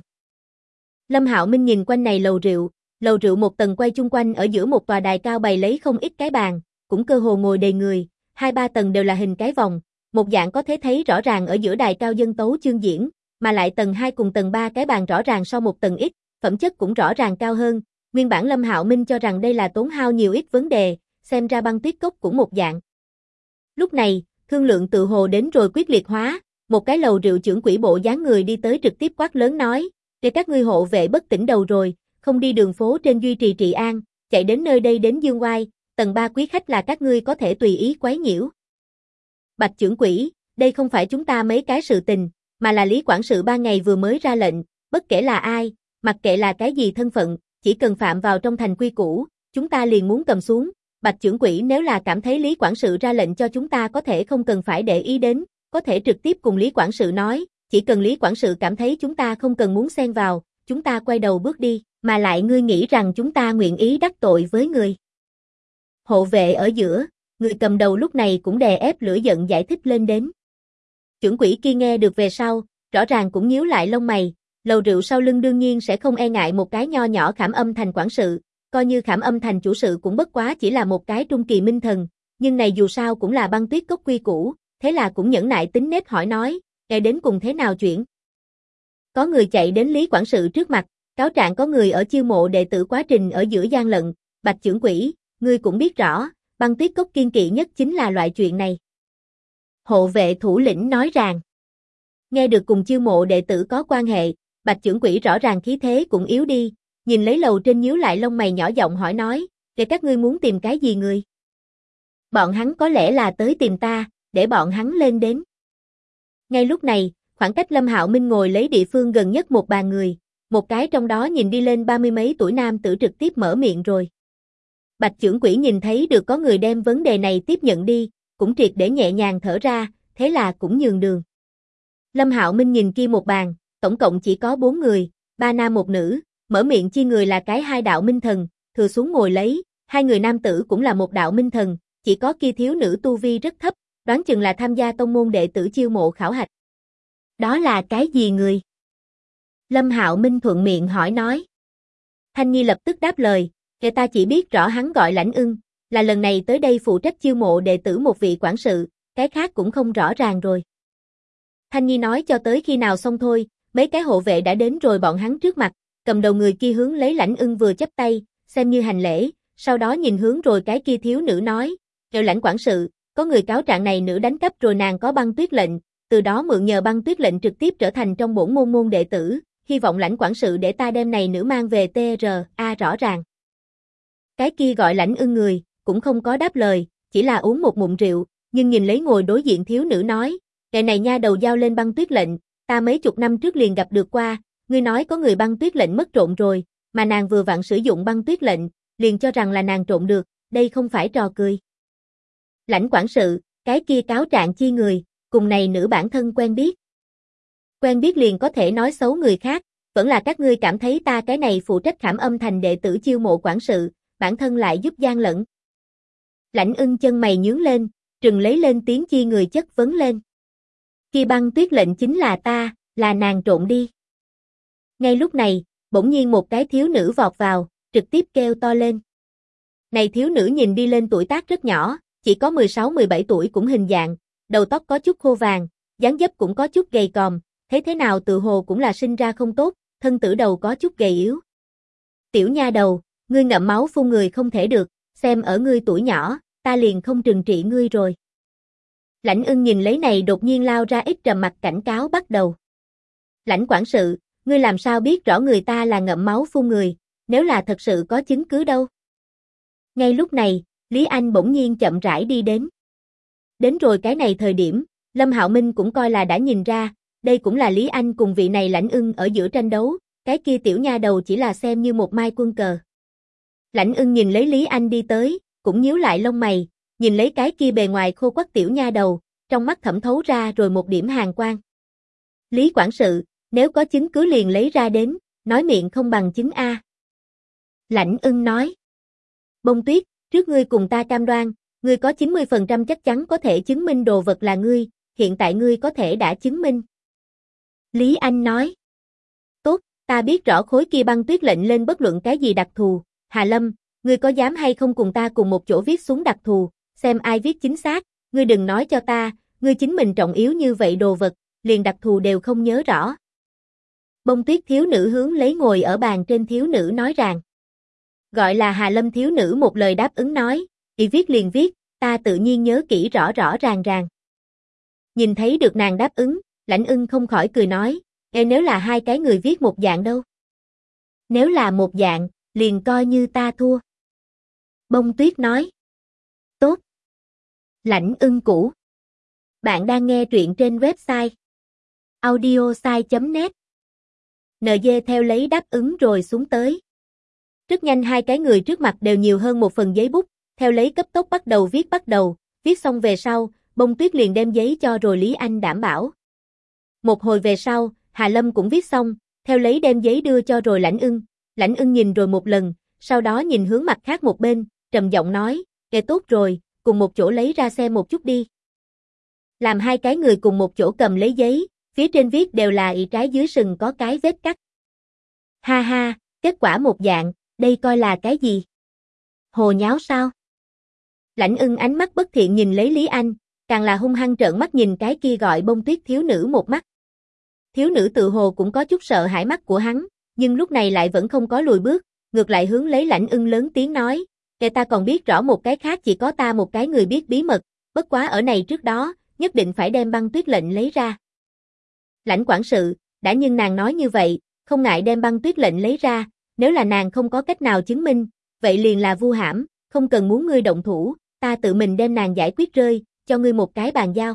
Lâm Hạo Minh nhìn quanh này lầu rượu một tầng quay chung quanh ở giữa một tòa đài cao bày lấy không ít cái bàn, cũng cơ hồ ngồi đầy người, 2-3 tầng đều là hình cái vòng, một dạng có thể thấy rõ ràng ở giữa đài cao dân tấu chương diễn, mà lại tầng 2 cùng tầng 3 cái bàn rõ ràng so một tầng ít, phẩm chất cũng rõ ràng cao hơn, nguyên bản Lâm Hạo Minh cho rằng đây là tốn hao nhiều ít vấn đề, xem ra băng tuyết cốc cũng một dạng. Lúc này, thương lượng tự hồ đến rồi quyết liệt hóa, một cái lầu rượu trưởng quỹ bộ dáng người đi tới trực tiếp quát lớn nói, "Để các ngươi hộ vệ bất tỉnh đầu rồi, không đi đường phố trên duy trì trị an, chạy đến nơi đây đến dương oai, tầng 3 quý khách là các ngươi có thể tùy ý quấy nhiễu." "Bạch trưởng quỹ, đây không phải chúng ta mấy cái sự tình, mà là Lý quản sự 3 ngày vừa mới ra lệnh, bất kể là ai, mặc kệ là cái gì thân phận, chỉ cần phạm vào trong thành quy củ, chúng ta liền muốn cầm xuống. Bạch trưởng quỹ nếu là cảm thấy Lý quản sự ra lệnh cho chúng ta có thể không cần phải để ý đến, có thể trực tiếp cùng Lý quản sự nói, chỉ cần Lý quản sự cảm thấy chúng ta không cần muốn xen vào, chúng ta quay đầu bước đi, mà lại ngươi nghĩ rằng chúng ta nguyện ý đắc tội với người." Hộ vệ ở giữa, người cầm đầu lúc này cũng đè ép lửa giận giải thích lên đến. Trưởng quỹ kia nghe được về sau, rõ ràng cũng nhíu lại lông mày, lầu rượu sau lưng đương nhiên sẽ không e ngại một cái nho nhỏ Khảm Âm thành quản sự, coi như Khảm Âm thành chủ sự cũng bất quá chỉ là một cái trung kỳ minh thần, nhưng này dù sao cũng là băng tuyết cốc quy củ, thế là cũng nhẫn nại tính nết hỏi nói, "Nghe đến cùng thế nào chuyện?" Có người chạy đến Lý quản sự trước mặt, cáo trạng có người ở chiêu mộ đệ tử quá trình ở giữa gian lận, "Bạch trưởng quỹ, ngươi cũng biết rõ, băng tuyết cốc kiên kỵ nhất chính là loại chuyện này." Hộ vệ thủ lĩnh nói rằng, nghe được cùng chiêu mộ đệ tử có quan hệ, Bạch trưởng quỹ rõ ràng khí thế cũng yếu đi, nhìn lấy lầu trên nhíu lại lông mày nhỏ giọng hỏi nói, "Để các ngươi muốn tìm cái gì người?" "Bọn hắn có lẽ là tới tìm ta, để bọn hắn lên đến." Ngay lúc này, khoảng cách Lâm Hạo Minh ngồi lấy địa phương gần nhất một bàn người, một cái trong đó nhìn đi lên 30 mấy tuổi nam tử trực tiếp mở miệng rồi. Bạch trưởng quỹ nhìn thấy được có người đem vấn đề này tiếp nhận đi, cũng triệt để nhẹ nhàng thở ra, thế là cũng nhường đường. Lâm Hạo Minh nhìn kia một bàn, tổng cộng chỉ có 4 người, 3 nam 1 nữ, mở miệng chi người là cái 2 đạo minh thần, thừa xuống ngồi lấy, 2 người nam tử cũng là một đạo minh thần, chỉ có kia thiếu nữ tu vi rất thấp, đoán chừng là tham gia tông môn đệ tử chiêu mộ khảo hạch. "Đó là cái gì người?" Lâm Hạo Minh thuận miệng hỏi nói. Thanh Nhi lập tức đáp lời, "Kẻ ta chỉ biết rõ hắn gọi Lãnh Ưng, là lần này tới đây phụ trách chiêu mộ đệ tử một vị quản sự, cái khác cũng không rõ ràng rồi." Thanh Nhi nói cho tới khi nào xong thôi, mấy cái hộ vệ đã đến rồi bọn hắn trước mặt, cầm đầu người kia hướng lấy Lãnh Ưng vừa chắp tay, xem như hành lễ, sau đó nhìn hướng rồi cái kia thiếu nữ nói, "Kêu Lãnh quản sự, có người cáo trạng này nữ đánh cắp rồi nàng có băng tuyết lệnh, từ đó mượn nhờ băng tuyết lệnh trực tiếp trở thành trong bổn môn đệ tử, hy vọng Lãnh quản sự để ta đem này nữ mang về TRA rõ ràng." Cái kia gọi Lãnh Ưng người, cũng không có đáp lời, chỉ là uống một ngụm rượu, nhưng nhìn lấy ngồi đối diện thiếu nữ nói, "Kẻ này nha đầu giao lên băng tuyết lệnh, ta mấy chục năm trước liền gặp được qua, ngươi nói có người băng tuyết lệnh mất trộm rồi, mà nàng vừa vặn sử dụng băng tuyết lệnh, liền cho rằng là nàng trộm được, đây không phải trò cười." Lãnh quản sự, cái kia cáo trạng chi người, cùng này nữ bản thân quen biết. Quen biết liền có thể nói xấu người khác, vẫn là các ngươi cảm thấy ta cái này phụ trách Khảm Âm thành đệ tử chiêu mộ quản sự, bản thân lại giúp gian lận. Lãnh Ưng chân mày nhướng lên, trừng lấy lên tiếng chi người chất vấn lên. Kia băng tuyết lệnh chính là ta, là nàng trộm đi. Ngay lúc này, bỗng nhiên một cái thiếu nữ vọt vào, trực tiếp kêu to lên. Này thiếu nữ nhìn đi lên tuổi tác rất nhỏ, chỉ có 16-17 tuổi cũng hình dạng, đầu tóc có chút khô vàng, dáng dấp cũng có chút gầy còm, thấy thế nào tự hồ cũng là sinh ra không tốt, thân tử đầu có chút gầy yếu. Tiểu nha đầu, ngươi ngậm máu phun người không thể được, xem ở ngươi tuổi nhỏ, ta liền không trừng trị ngươi rồi. Lãnh Ưng nhìn lấy này đột nhiên lao ra ít trầm mặt cảnh cáo bắt đầu. Lãnh quản sự, ngươi làm sao biết rõ người ta là ngậm máu phun người, nếu là thật sự có chứng cứ đâu. Ngay lúc này, Lý Anh bỗng nhiên chậm rãi đi đến. Đến rồi cái này thời điểm, Lâm Hạo Minh cũng coi là đã nhìn ra, đây cũng là Lý Anh cùng vị này Lãnh Ưng ở giữa tranh đấu, cái kia tiểu nha đầu chỉ là xem như một mai quân cờ. Lãnh Ưng nhìn lấy Lý Anh đi tới, cũng nhíu lại lông mày, nhìn lấy cái kia bề ngoài khô quắt tiểu nha đầu, trong mắt thẩm thấu ra rồi một điểm hàn quang. Lý quản sự, nếu có chứng cứ liền lấy ra đến, nói miệng không bằng chứng a. Lãnh Ưng nói. Bông Tuyết, trước ngươi cùng ta cam đoan, ngươi có 90% chắc chắn có thể chứng minh đồ vật là ngươi, hiện tại ngươi có thể đã chứng minh. Lý Anh nói. Tốt, ta biết rõ khối kia băng tuyết lệnh lên bất luận cái gì đặc thù, Hà Lâm, ngươi có dám hay không cùng ta cùng một chỗ viết xuống đặc thù, xem ai viết chính xác, ngươi đừng nói cho ta, ngươi chính mình trọng yếu như vậy đồ vật, liền đặc thù đều không nhớ rõ. Bông Tuyết thiếu nữ hướng lấy ngồi ở bàn trên thiếu nữ nói rằng. Gọi là Hà Lâm thiếu nữ một lời đáp ứng nói, "Y viết liền viết, ta tự nhiên nhớ kỹ rõ rõ ràng ràng." Nhìn thấy được nàng đáp ứng, Lãnh Ưng không khỏi cười nói, nếu là hai cái người viết một dạng đâu? Nếu là một dạng, liền coi như ta thua." Bông Tuyết nói. Tốt. Lãnh Ưng cũ. Bạn đang nghe truyện trên website audiosai.net. NG theo lấy đáp ứng rồi xuống tới. Rất nhanh hai cái người trước mặt đều nhiều hơn một phần giấy bút, theo lấy cấp tốc bắt đầu, viết xong về sau, Bông Tuyết liền đem giấy cho rồi Lý Anh đảm bảo. Một hồi về sau, Hà Lâm cũng viết xong, theo lấy đem giấy đưa cho rồi Lãnh Ưng nhìn rồi một lần, sau đó nhìn hướng mặt khác một bên, trầm giọng nói, tốt rồi, cùng một chỗ lấy ra xem một chút đi. Làm hai cái người cùng một chỗ cầm lấy giấy, phía trên viết đều là y trái dưới sừng có cái vết cắt. Ha ha, kết quả một dạng, đây coi là cái gì? Hồ nháo sao? Lãnh Ưng ánh mắt bất thiện nhìn lấy Lý Anh, càng là hung hăng trợn mắt nhìn cái kia gọi Bông Tuyết thiếu nữ một mắt. Thiếu nữ tự hồ cũng có chút sợ hãi mắt của hắn, nhưng lúc này lại vẫn không có lùi bước, ngược lại hướng lấy Lãnh Ưng lớn tiếng nói, ta còn biết rõ một cái khác chỉ có ta một cái người biết bí mật, bất quá ở này trước đó, nhất định phải đem băng tuyết lệnh lấy ra. Lãnh quản sự, đã nhưng nàng nói như vậy, không ngại đem băng tuyết lệnh lấy ra, nếu là nàng không có cách nào chứng minh, vậy liền là vu hãm, không cần muốn ngươi động thủ, ta tự mình đem nàng giải quyết rơi, cho ngươi một cái bàn giao.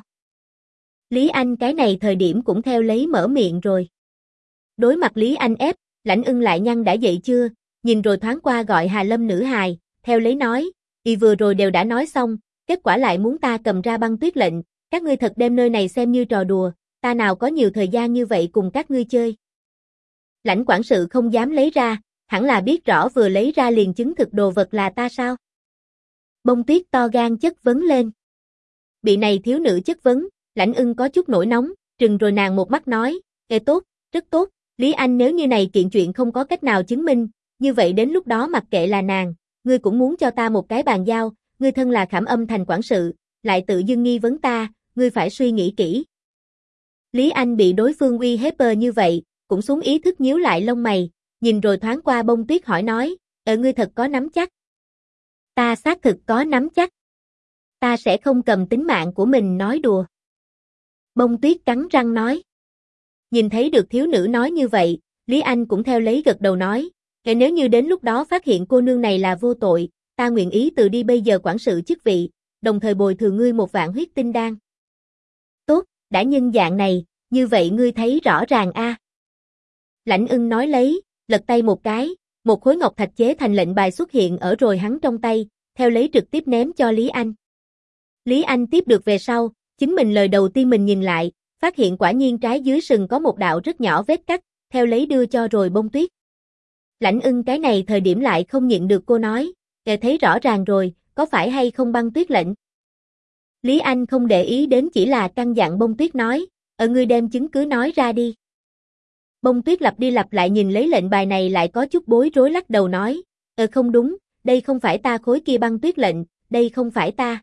Lý Anh cái này thời điểm cũng theo lấy mở miệng rồi. Đối mặt Lý Anh ép, Lãnh Ưng lại nhăn đã dậy chưa, nhìn rồi thoáng qua gọi Hà Lâm nữ hài, theo lấy nói, y vừa rồi đều đã nói xong, kết quả lại muốn ta cầm ra băng tuyết lệnh, các ngươi thật đem nơi này xem như trò đùa, ta nào có nhiều thời gian như vậy cùng các ngươi chơi. Lãnh quản sự không dám lấy ra, hẳn là biết rõ vừa lấy ra liền chứng thực đồ vật là ta sao? Bông Tuyết to gan chất vấn lên. Bị này thiếu nữ chất vấn, Lãnh Ưng có chút nổi nóng, trừng rồi nàng một mắt nói, tốt, rất tốt, Lý Anh nếu như này kiện chuyện không có cách nào chứng minh, như vậy đến lúc đó mặc kệ là nàng, ngươi cũng muốn cho ta một cái bàn giao, ngươi thân là Khảm Âm thành quản sự, lại tự dưng nghi vấn ta, ngươi phải suy nghĩ kỹ. Lý Anh bị đối phương uy hiếp như vậy, cũng xuống ý thức nhíu lại lông mày, nhìn rồi thoáng qua Bông Tuyết hỏi nói, ngươi thật có nắm chắc? Ta xác thực có nắm chắc. Ta sẽ không cầm tính mạng của mình nói đùa. Bông Tuyết cắn răng nói. Nhìn thấy được thiếu nữ nói như vậy, Lý Anh cũng theo lấy gật đầu nói, nếu như đến lúc đó phát hiện cô nương này là vô tội, ta nguyện ý từ đi bây giờ quản sự chức vị, đồng thời bồi thường ngươi 1 vạn huyết tinh đan. Tốt, đã nhân dạng này, như vậy ngươi thấy rõ ràng a. Lãnh Ưng nói lấy, lật tay một cái, một khối ngọc thạch chế thành lệnh bài xuất hiện ở rồi hắn trong tay, theo lấy trực tiếp ném cho Lý Anh. Lý Anh tiếp được về sau, chính mình lời đầu tiên mình nhìn lại, phát hiện quả nhiên trái dưới sừng có một đạo rất nhỏ vết cắt, theo lấy đưa cho rồi Bông Tuyết. Lãnh Ưng cái này thời điểm lại không nhịn được cô nói, thấy rõ ràng rồi, có phải hay không băng tuyết lệnh? Lý Anh không để ý đến chỉ là căn dặn Bông Tuyết nói, ngươi đem chứng cứ nói ra đi. Bông Tuyết lặp đi lặp lại nhìn lấy lệnh bài này lại có chút bối rối lắc đầu nói, không đúng, đây không phải ta khối kia băng tuyết lệnh, đây không phải ta.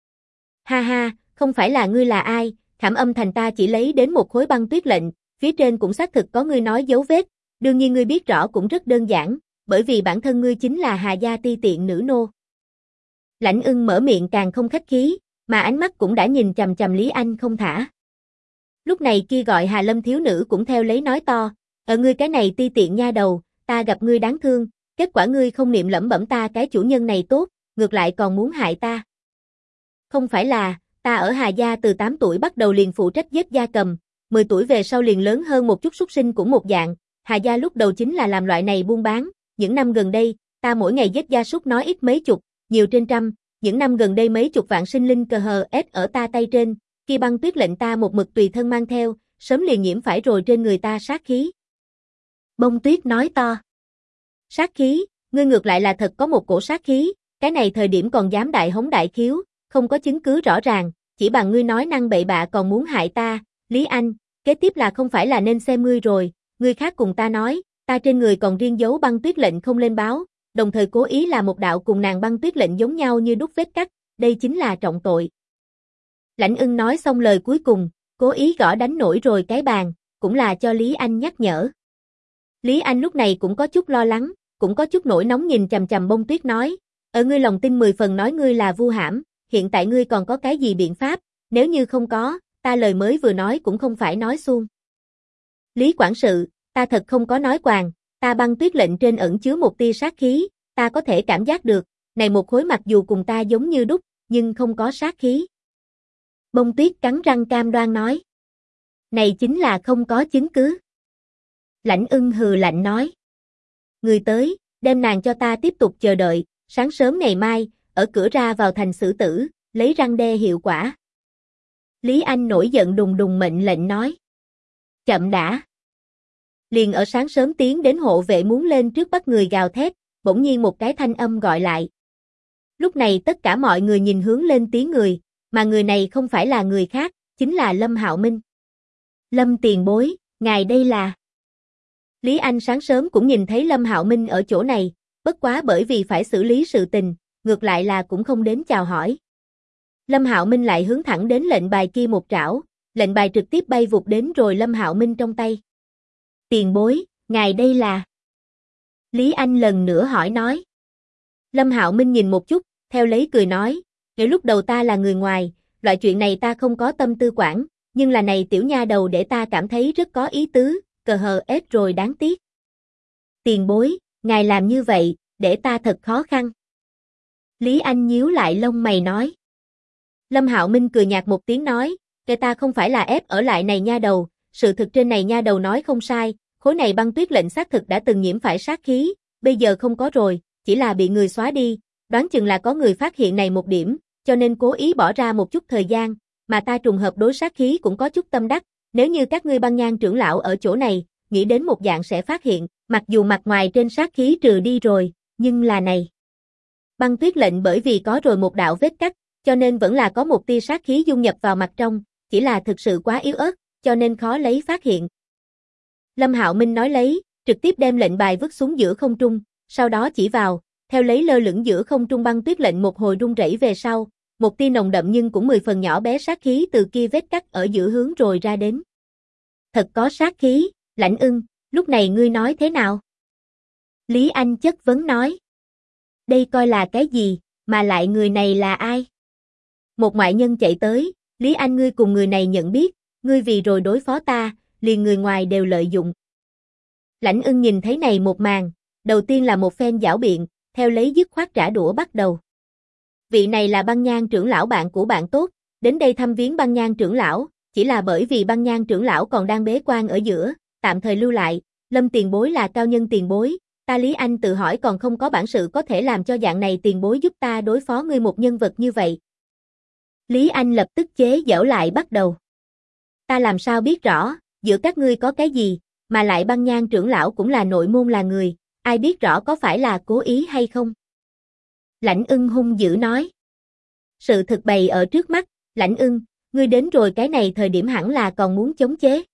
Ha ha, không phải là ngươi là ai, Khảm Âm Thành ta chỉ lấy đến một khối băng tuyết lệnh, phía trên cũng xác thực có ngươi nói dấu vết, đương nhiên ngươi biết rõ cũng rất đơn giản, bởi vì bản thân ngươi chính là Hà gia ti tiện nữ nô. Lãnh Ưng mở miệng càng không khách khí, mà ánh mắt cũng đã nhìn chằm chằm Lý Anh không thả. Lúc này kia gọi Hà Lâm thiếu nữ cũng theo lấy nói to, ngươi cái này ti tiện nha đầu, ta gặp ngươi đáng thương, kết quả ngươi không niệm lẩm bẩm ta cái chủ nhân này tốt, ngược lại còn muốn hại ta. Không phải là, ta ở Hà gia từ 8 tuổi bắt đầu liền phụ trách giết gia cầm, 10 tuổi về sau liền lớn hơn một chút súc sinh cũng một dạng, Hà gia lúc đầu chính là làm loại này buôn bán, những năm gần đây, ta mỗi ngày giết gia súc nói ít mấy chục, nhiều trên trăm, những năm gần đây mấy chục vạn sinh linh cờ hờ ết ở ta tay trên, khi băng tuyết lệnh ta một mực tùy thân mang theo, sớm liền nhiễm phải rồi trên người ta sát khí. Bông Tuyết nói to. Sát khí, ngươi ngược lại là thật có một cổ sát khí, cái này thời điểm còn dám đại hống đại khiếu, không có chứng cứ rõ ràng, chỉ bằng ngươi nói năng bậy bạ còn muốn hại ta, Lý Anh, kế tiếp là không phải là nên xem ngươi rồi, ngươi khác cùng ta nói, ta trên người còn riêng dấu băng tuyết lệnh không lên báo, đồng thời cố ý là một đạo cùng nàng băng tuyết lệnh giống nhau như đúc vết cắt, đây chính là trọng tội. Lãnh Ưng nói xong lời cuối cùng, cố ý gõ đánh nổi rồi cái bàn, cũng là cho Lý Anh nhắc nhở. Lý Anh lúc này cũng có chút lo lắng, cũng có chút nổi nóng nhìn chằm chằm Bông Tuyết nói, ở ngươi lòng tin 10 phần nói ngươi là vu hãm, hiện tại ngươi còn có cái gì biện pháp, nếu như không có, ta lời mới vừa nói cũng không phải nói suông. Lý quản sự, ta thật không có nói quàng, ta băng tuyết lệnh trên ẩn chứa một tia sát khí, ta có thể cảm giác được, này một khối mặc dù cùng ta giống như đúc, nhưng không có sát khí. Bông Tuyết cắn răng cam đoan nói. Này chính là không có chứng cứ. Lãnh Ưng hừ lạnh nói. Người tới, đem nàng cho ta tiếp tục chờ đợi, sáng sớm ngày mai, ở cửa ra vào thành xử tử, lấy răn đe hiệu quả. Lý Anh nổi giận đùng đùng mệnh lệnh nói. Chậm đã. Liền ở sáng sớm tiến đến hộ vệ muốn lên trước bắt người gào thét, bỗng nhiên một cái thanh âm gọi lại. Lúc này tất cả mọi người nhìn hướng lên tiếng người, mà người này không phải là người khác, chính là Lâm Hạo Minh. Lâm tiền bối, ngài đây là... Lý Anh sáng sớm cũng nhìn thấy Lâm Hạo Minh ở chỗ này, bất quá bởi vì phải xử lý sự tình, ngược lại là cũng không đến chào hỏi. Lâm Hạo Minh lại hướng thẳng đến lệnh bài kia một trảo, lệnh bài trực tiếp bay vụt đến rồi Lâm Hạo Minh trong tay. Tiền bối, ngài đây là... Lý Anh lần nữa hỏi nói. Lâm Hạo Minh nhìn một chút, theo lấy cười nói, ngay lúc đầu ta là người ngoài, loại chuyện này ta không có tâm tư quản, nhưng là này tiểu nha đầu để ta cảm thấy rất có ý tứ, cờ hờ ết rồi đáng tiếc. Tiền bối, ngài làm như vậy, để ta thật khó khăn. Lý Anh nhíu lại lông mày nói. Lâm Hạo Minh cười nhạt một tiếng nói, cái ta không phải là ép ở lại này nha đầu, sự thực trên này nha đầu nói không sai, khối này băng tuyết lệnh xác thực đã từng nhiễm phải sát khí, bây giờ không có rồi, chỉ là bị người xóa đi, đoán chừng là có người phát hiện này một điểm, cho nên cố ý bỏ ra một chút thời gian, mà ta trùng hợp đối sát khí cũng có chút tâm đắc, nếu như các ngươi băng nhang trưởng lão ở chỗ này, nghĩ đến một dạng sẽ phát hiện, mặc dù mặt ngoài trên sát khí trừ đi rồi, nhưng là này. Băng tuyết lệnh bởi vì có rồi một đạo vết cắt, cho nên vẫn là có một tia sát khí dung nhập vào mặt trong, chỉ là thực sự quá yếu ớt, cho nên khó lấy phát hiện. Lâm Hạo Minh nói lấy, trực tiếp đem lệnh bài vứt xuống giữa không trung, sau đó chỉ vào, theo lấy lơ lửng giữa không trung băng tuyết lệnh một hồi rung rẩy về sau, một tia nồng đậm nhưng cũng 10 phần nhỏ bé sát khí từ kia vết cắt ở giữa hướng rồi ra đến. Thật có sát khí, Lãnh Ưng, lúc này ngươi nói thế nào? Lý Anh chất vấn nói. Đây coi là cái gì, mà lại người này là ai? Một ngoại nhân chạy tới, Lý Anh ngươi cùng người này nhận biết, ngươi vì rồi đối phó ta, liền người ngoài đều lợi dụng. Lãnh Ưng nhìn thấy này một màn, đầu tiên là một phen giảo biện, theo lấy dứt khoát trả đũa bắt đầu. Vị này là Băng Nhan trưởng lão bạn của bạn tốt, đến đây thăm viếng Băng Nhan trưởng lão, chỉ là bởi vì Băng Nhan trưởng lão còn đang bế quan ở giữa, tạm thời lưu lại, Lâm tiền bối là cao nhân tiền bối, ta Lý Anh tự hỏi còn không có bản sự có thể làm cho dạng này tiền bối giúp ta đối phó ngươi một nhân vật như vậy. Lý Anh lập tức chế giễu lại bắt đầu. Ta làm sao biết rõ, giữa các ngươi có cái gì, mà lại Băng Nhan trưởng lão cũng là nội môn là người, ai biết rõ có phải là cố ý hay không? Lãnh Ưng hung dữ nói. Sự thực bày ở trước mắt, Lãnh Ưng, ngươi đến rồi cái này thời điểm hẳn là còn muốn chống chế.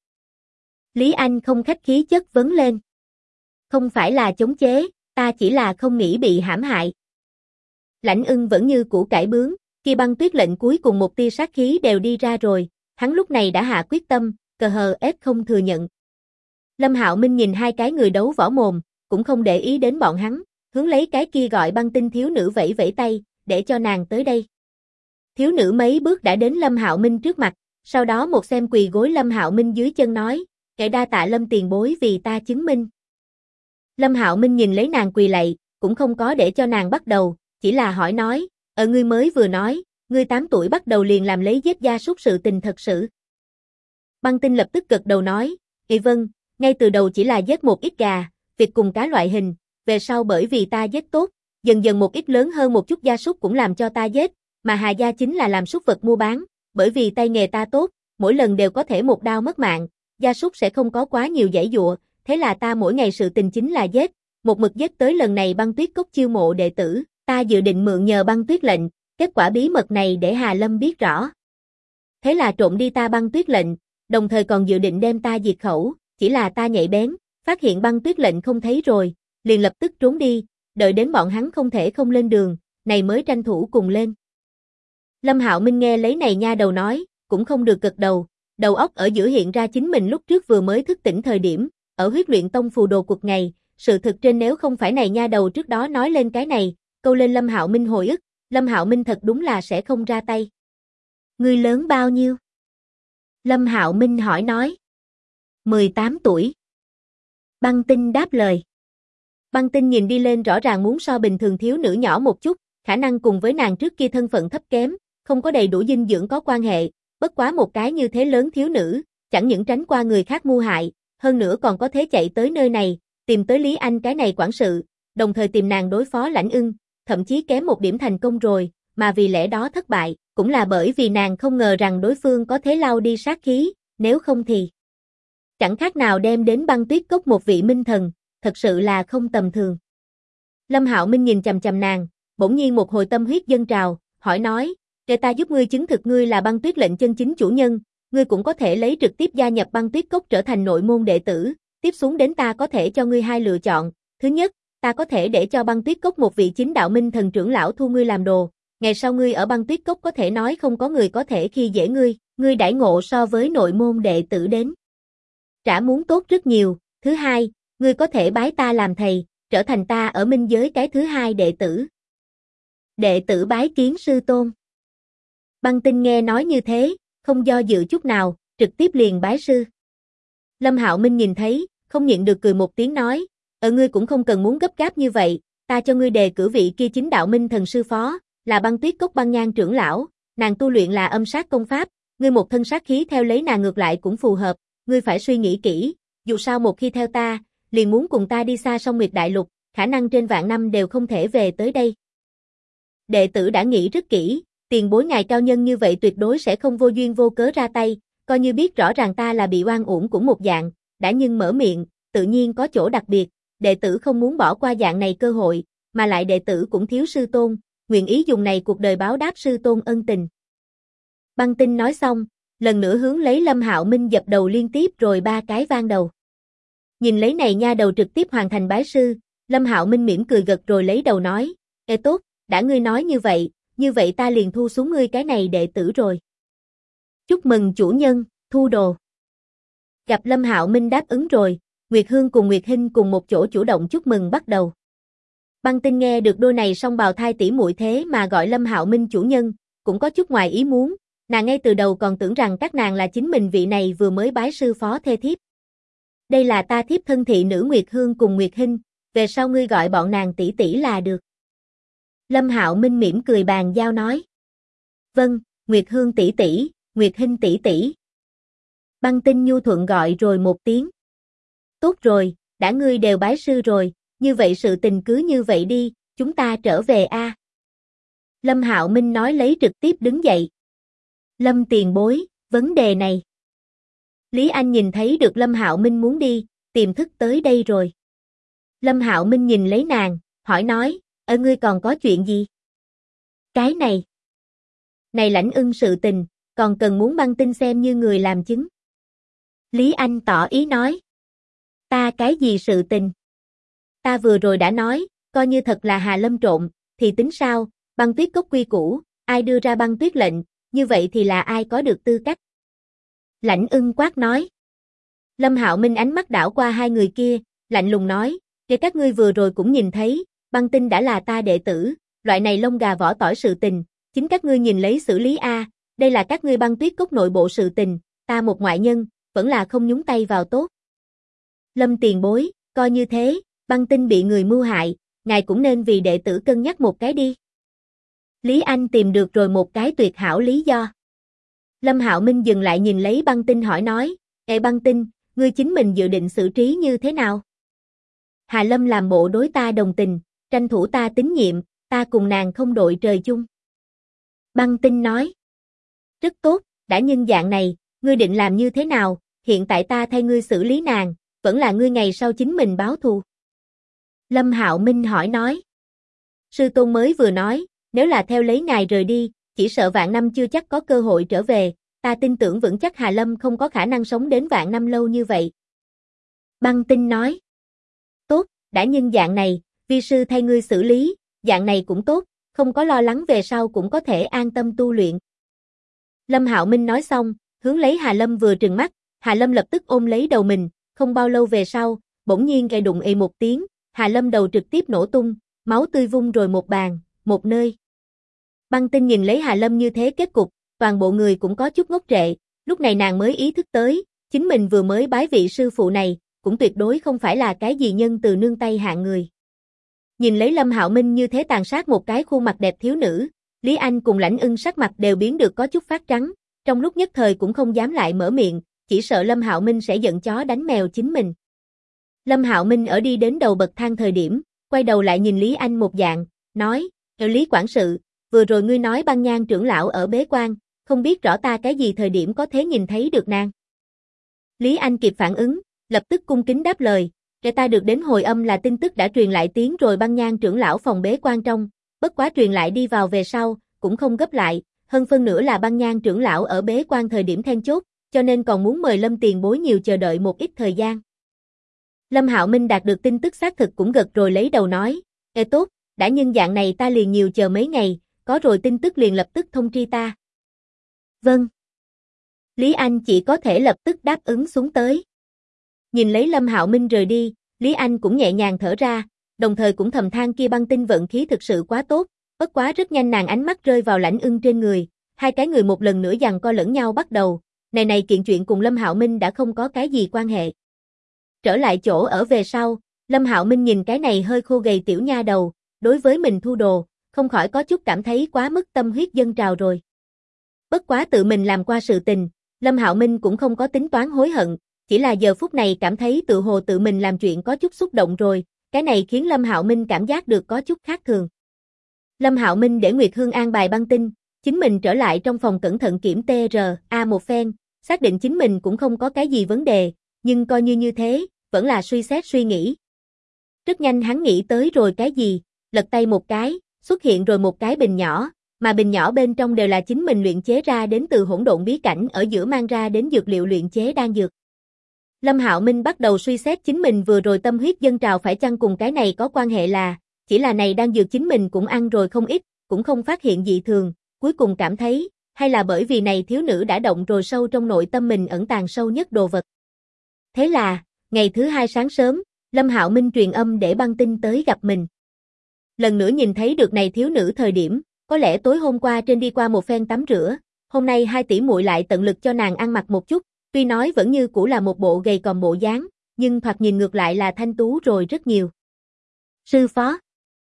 Lý Anh không khách khí chất vấn lên. Không phải là chống chế, ta chỉ là không nghĩ bị hãm hại. Lãnh Ưng vẫn như củ cải bướng, khi Băng Tuyết lệnh cuối cùng một tia sát khí đều đi ra rồi, hắn lúc này đã hạ quyết tâm, cờ hờ ép không thừa nhận. Lâm Hạo Minh nhìn hai cái người đấu võ mồm, cũng không để ý đến bọn hắn, hướng lấy cái kia gọi Băng Tinh thiếu nữ vẫy vẫy tay, để cho nàng tới đây. Thiếu nữ mấy bước đã đến Lâm Hạo Minh trước mặt, sau đó một xem quỳ gối Lâm Hạo Minh dưới chân nói, kẻ đa tạ Lâm tiền bối vì ta chứng minh. Lâm Hạo Minh nhìn lấy nàng quỳ lạy, cũng không có để cho nàng bắt đầu, chỉ là hỏi nói, ngươi mới vừa nói, ngươi 8 tuổi bắt đầu liền làm lấy giết gia súc sự tình thật sự. Băng Tinh lập tức gật đầu nói, vâng, ngay từ đầu chỉ là giết một ít gà, vịt cùng cá loại hình, về sau bởi vì ta giết tốt, dần dần một ít lớn hơn một chút gia súc cũng làm cho ta giết, mà Hà gia chính là làm súc vật mua bán, bởi vì tay nghề ta tốt, mỗi lần đều có thể một đao mất mạng, gia súc sẽ không có quá nhiều giãy giụa, thế là ta mỗi ngày sự tình chính là giết, một mực giết tới lần này Băng Tuyết cốc chiêu mộ đệ tử, ta dự định mượn nhờ Băng Tuyết lệnh, kết quả bí mật này để Hà Lâm biết rõ. Thế là trộm đi ta Băng Tuyết lệnh, đồng thời còn dự định đem ta diệt khẩu, chỉ là ta nhạy bén, phát hiện Băng Tuyết lệnh không thấy rồi, liền lập tức trốn đi, đợi đến bọn hắn không thể không lên đường, này mới tranh thủ cùng lên. Lâm Hạo Minh nghe lấy này nha đầu nói, cũng không được gật đầu, đầu óc ở giữa hiện ra chính mình lúc trước vừa mới thức tỉnh thời điểm, ở Huyết Luyện Tông phù đồ cuộc ngày, sự thực trên nếu không phải này nha đầu trước đó nói lên cái này, câu lên Lâm Hạo Minh hồi ức, Lâm Hạo Minh thật đúng là sẽ không ra tay. Ngươi lớn bao nhiêu? Lâm Hạo Minh hỏi nói. 18 tuổi. Băng Tinh đáp lời. Băng Tinh nhìn đi lên rõ ràng muốn so bình thường thiếu nữ nhỏ một chút, khả năng cùng với nàng trước kia thân phận thấp kém, không có đầy đủ dinh dưỡng có quan hệ, bất quá một cái như thế lớn thiếu nữ, chẳng những tránh qua người khác mưu hại, hơn nữa còn có thể chạy tới nơi này, tìm tới Lý Anh cái này quản sự, đồng thời tìm nàng đối phó Lãnh Ưng, thậm chí kém một điểm thành công rồi, mà vì lẽ đó thất bại, cũng là bởi vì nàng không ngờ rằng đối phương có thể lau đi sát khí, nếu không thì chẳng khác nào đem đến Băng Tuyết cốc một vị minh thần, thật sự là không tầm thường. Lâm Hạo Minh nhìn chằm chằm nàng, bỗng nhiên một hồi tâm huyết dâng trào, hỏi nói, để ta giúp ngươi chứng thực ngươi là Băng Tuyết lệnh chân chính chủ nhân, ngươi cũng có thể lấy trực tiếp gia nhập Băng Tuyết cốc trở thành nội môn đệ tử, tiếp xuống đến ta có thể cho ngươi hai lựa chọn, thứ nhất, ta có thể để cho Băng Tuyết cốc một vị chính đạo minh thần trưởng lão thu ngươi làm đồ, ngày sau ngươi ở Băng Tuyết cốc có thể nói không có người có thể khi dễ ngươi đãi ngộ so với nội môn đệ tử đến trả muốn tốt rất nhiều, thứ hai, ngươi có thể bái ta làm thầy, trở thành ta ở minh giới cái thứ hai đệ tử. Đệ tử bái kiến sư tôn. Băng Tinh nghe nói như thế, không do dự chút nào, trực tiếp liền bái sư. Lâm Hạo Minh nhìn thấy, không nhịn được cười một tiếng nói, ngươi cũng không cần muốn gấp gáp như vậy, ta cho ngươi đề cử vị kia chính đạo minh thần sư phó, là Băng Tuyết cốc Băng Nhan trưởng lão, nàng tu luyện là âm sát công pháp, ngươi một thân sát khí theo lấy nàng ngược lại cũng phù hợp, ngươi phải suy nghĩ kỹ, dù sao một khi theo ta, liền muốn cùng ta đi xa sông Nguyệt Đại Lục, khả năng trên vạn năm đều không thể về tới đây. Đệ tử đã nghĩ rất kỹ, tiền bối ngài cao nhân như vậy tuyệt đối sẽ không vô duyên vô cớ ra tay, coi như biết rõ ràng ta là bị oan uổng cũng một dạng, đã nhưng mở miệng, tự nhiên có chỗ đặc biệt, đệ tử không muốn bỏ qua dạng này cơ hội, mà lại đệ tử cũng thiếu sư tôn, nguyện ý dùng này cuộc đời báo đáp sư tôn ân tình. Băng Tinh nói xong, lần nữa hướng lấy Lâm Hạo Minh dập đầu liên tiếp rồi 3 cái vang đầu. Nhìn lấy này nha đầu trực tiếp hoàn thành bái sư, Lâm Hạo Minh mỉm cười gật rồi lấy đầu nói, tốt, đã ngươi nói như vậy ta liền thu xuống ngươi cái này đệ tử rồi. Chúc mừng chủ nhân, thu đồ. Gặp Lâm Hạo Minh đáp ứng rồi, Nguyệt Hương cùng Nguyệt Hinh cùng một chỗ chủ động chúc mừng bắt đầu. Băng Tinh nghe được đôi này song bào thai tỷ muội thế mà gọi Lâm Hạo Minh chủ nhân, cũng có chút ngoài ý muốn, nàng ngay từ đầu còn tưởng rằng các nàng là chính mình vị này vừa mới bái sư phó thê thiếp. Đây là ta thiếp thân thị nữ Nguyệt Hương cùng Nguyệt Hinh, về sau ngươi gọi bọn nàng tỷ tỷ là được. Lâm Hạo Minh mỉm cười bàn giao nói. Vâng, Nguyệt Hương tỷ tỷ, Nguyệt Hinh tỷ tỷ. Băng Tinh nhu thuận gọi rồi một tiếng. Tốt rồi, đã ngươi đều bái sư rồi, như vậy sự tình cứ như vậy đi, chúng ta trở về a. Lâm Hạo Minh nói lấy trực tiếp đứng dậy. Lâm tiền bối, vấn đề này. Lý Anh nhìn thấy được Lâm Hạo Minh muốn đi, tiềm thức tới đây rồi. Lâm Hạo Minh nhìn lấy nàng, hỏi nói, ngươi còn có chuyện gì? Cái này. Này Lãnh Ưng sự tình, còn cần muốn Băng Tinh xem như người làm chứng. Lý Anh tỏ ý nói. Ta cái gì sự tình? Ta vừa rồi đã nói, coi như thật là Hà Lâm trộn, thì tính sao, Băng Tuyết cốc quy củ, ai đưa ra băng tuyết lệnh, như vậy thì là ai có được tư cách? Lãnh Ưng quát nói. Lâm Hạo Minh ánh mắt đảo qua hai người kia, lạnh lùng nói, kể các ngươi vừa rồi cũng nhìn thấy, Băng Tinh đã là ta đệ tử, loại này lông gà vỏ tỏi sự tình, chính các ngươi nhìn lấy xử lý a, đây là các ngươi Băng Tuyết cốc nội bộ sự tình, ta một ngoại nhân, vẫn là không nhúng tay vào tốt. Lâm tiền bối, coi như thế, Băng Tinh bị người mưu hại, ngài cũng nên vì đệ tử cân nhắc một cái đi. Lý Anh tìm được rồi một cái tuyệt hảo lý do. Lâm Hạo Minh dừng lại nhìn lấy Băng Tinh hỏi nói, Băng Tinh, ngươi chính mình dự định xử trí như thế nào? Hà Lâm làm bộ đối ta đồng tình, tranh thủ ta tín nhiệm, ta cùng nàng không đội trời chung. Băng Tinh nói, rất tốt, đã nhân dạng này, ngươi định làm như thế nào, hiện tại ta thay ngươi xử lý nàng, vẫn là ngươi ngày sau chính mình báo thù. Lâm Hạo Minh hỏi nói, sư tôn mới vừa nói, nếu là theo lấy ngài rời đi, chỉ sợ vạn năm chưa chắc có cơ hội trở về, ta tin tưởng vững chắc Hà Lâm không có khả năng sống đến vạn năm lâu như vậy. Băng Tinh nói, tốt, đã nhân dạng này, vi sư thay ngươi xử lý, dạng này cũng tốt, không có lo lắng về sau cũng có thể an tâm tu luyện. Lâm Hạo Minh nói xong, hướng lấy Hà Lâm vừa trừng mắt, Hà Lâm lập tức ôm lấy đầu mình, không bao lâu về sau, bỗng nhiên gây đụng một tiếng, Hà Lâm đầu trực tiếp nổ tung, máu tươi vung rồi một bàn, một nơi. Băng Tinh nhìn lấy Hà Lâm như thế kết cục, toàn bộ người cũng có chút ngốc trệ, lúc này nàng mới ý thức tới, chính mình vừa mới bái vị sư phụ này, cũng tuyệt đối không phải là cái gì nhân từ nương tay hạng người. Nhìn lấy Lâm Hạo Minh như thế tàn sát một cái khuôn mặt đẹp thiếu nữ, Lý Anh cùng Lãnh Ưng sắc mặt đều biến được có chút phát trắng, trong lúc nhất thời cũng không dám lại mở miệng, chỉ sợ Lâm Hạo Minh sẽ giận chó đánh mèo chính mình. Lâm Hạo Minh ở đi đến đầu bậc thang thời điểm, quay đầu lại nhìn Lý Anh một dạng, nói, Lý quản sự, vừa rồi ngươi nói Băng Nhan trưởng lão ở bế quan, không biết rõ ta cái gì thời điểm có thể nhìn thấy được nàng. Lý Anh kịp phản ứng, lập tức cung kính đáp lời, ta được đến hồi âm là tin tức đã truyền lại tiếng rồi Băng Nhan trưởng lão phòng bế quan trong, bất quá truyền lại đi vào về sau, cũng không gấp lại, hơn phân nửa là Băng Nhan trưởng lão ở bế quan thời điểm then chốt, cho nên còn muốn mời Lâm tiền bối nhiều chờ đợi một ít thời gian. Lâm Hạo Minh đạt được tin tức xác thực cũng gật rồi lấy đầu nói, tốt, đã nhân dạng này ta liền nhiều chờ mấy ngày, có rồi tin tức liền lập tức thông tri ta. Vâng. Lý Anh chỉ có thể lập tức đáp ứng xuống tới. Nhìn lấy Lâm Hạo Minh rời đi, Lý Anh cũng nhẹ nhàng thở ra, đồng thời cũng thầm than kia Băng Tinh vận khí thực sự quá tốt, bất quá rất nhanh nàng ánh mắt rơi vào Lãnh Ưng trên người, hai cái người một lần nữa giằng co lẫn nhau bắt đầu, này kiện chuyện cùng Lâm Hạo Minh đã không có cái gì quan hệ. Trở lại chỗ ở về sau, Lâm Hạo Minh nhìn cái này hơi khô gầy tiểu nha đầu, đối với mình thu đồ, không khỏi có chút cảm thấy quá mức tâm huyết dâng trào rồi. Bất quá tự mình làm qua sự tình, Lâm Hạo Minh cũng không có tính toán hối hận, chỉ là giờ phút này cảm thấy tự hồ tự mình làm chuyện có chút xúc động rồi, cái này khiến Lâm Hạo Minh cảm giác được có chút khác thường. Lâm Hạo Minh để Nguyệt Hương an bài Băng Tinh, chính mình trở lại trong phòng cẩn thận kiểm TRA một phen, xác định chính mình cũng không có cái gì vấn đề, nhưng coi như thế, vẫn là suy xét suy nghĩ. Rất nhanh hắn nghĩ tới rồi cái gì, lật tay một cái, xuất hiện rồi một cái bình nhỏ, mà bình nhỏ bên trong đều là chính mình luyện chế ra đến từ hỗn độn bí cảnh ở giữa mang ra đến dược liệu luyện chế đan dược. Lâm Hạo Minh bắt đầu suy xét chính mình vừa rồi tâm huyết dâng trào phải chăng cùng cái này có quan hệ là, chỉ là này đan dược chính mình cũng ăn rồi không ít, cũng không phát hiện dị thường, cuối cùng cảm thấy, hay là bởi vì này thiếu nữ đã động rồi sâu trong nội tâm mình ẩn tàng sâu nhất đồ vật. Thế là, ngày thứ hai sáng sớm, Lâm Hạo Minh truyền âm để Băng Tinh tới gặp mình. Lần nữa nhìn thấy được này thiếu nữ thời điểm, có lẽ tối hôm qua trên đi qua một phen tắm rửa, hôm nay hai tỷ muội lại tận lực cho nàng ăn mặc một chút, tuy nói vẫn như cũ là một bộ gầy còm bộ dáng, nhưng thoạt nhìn ngược lại là thanh tú rồi rất nhiều. Sư phó.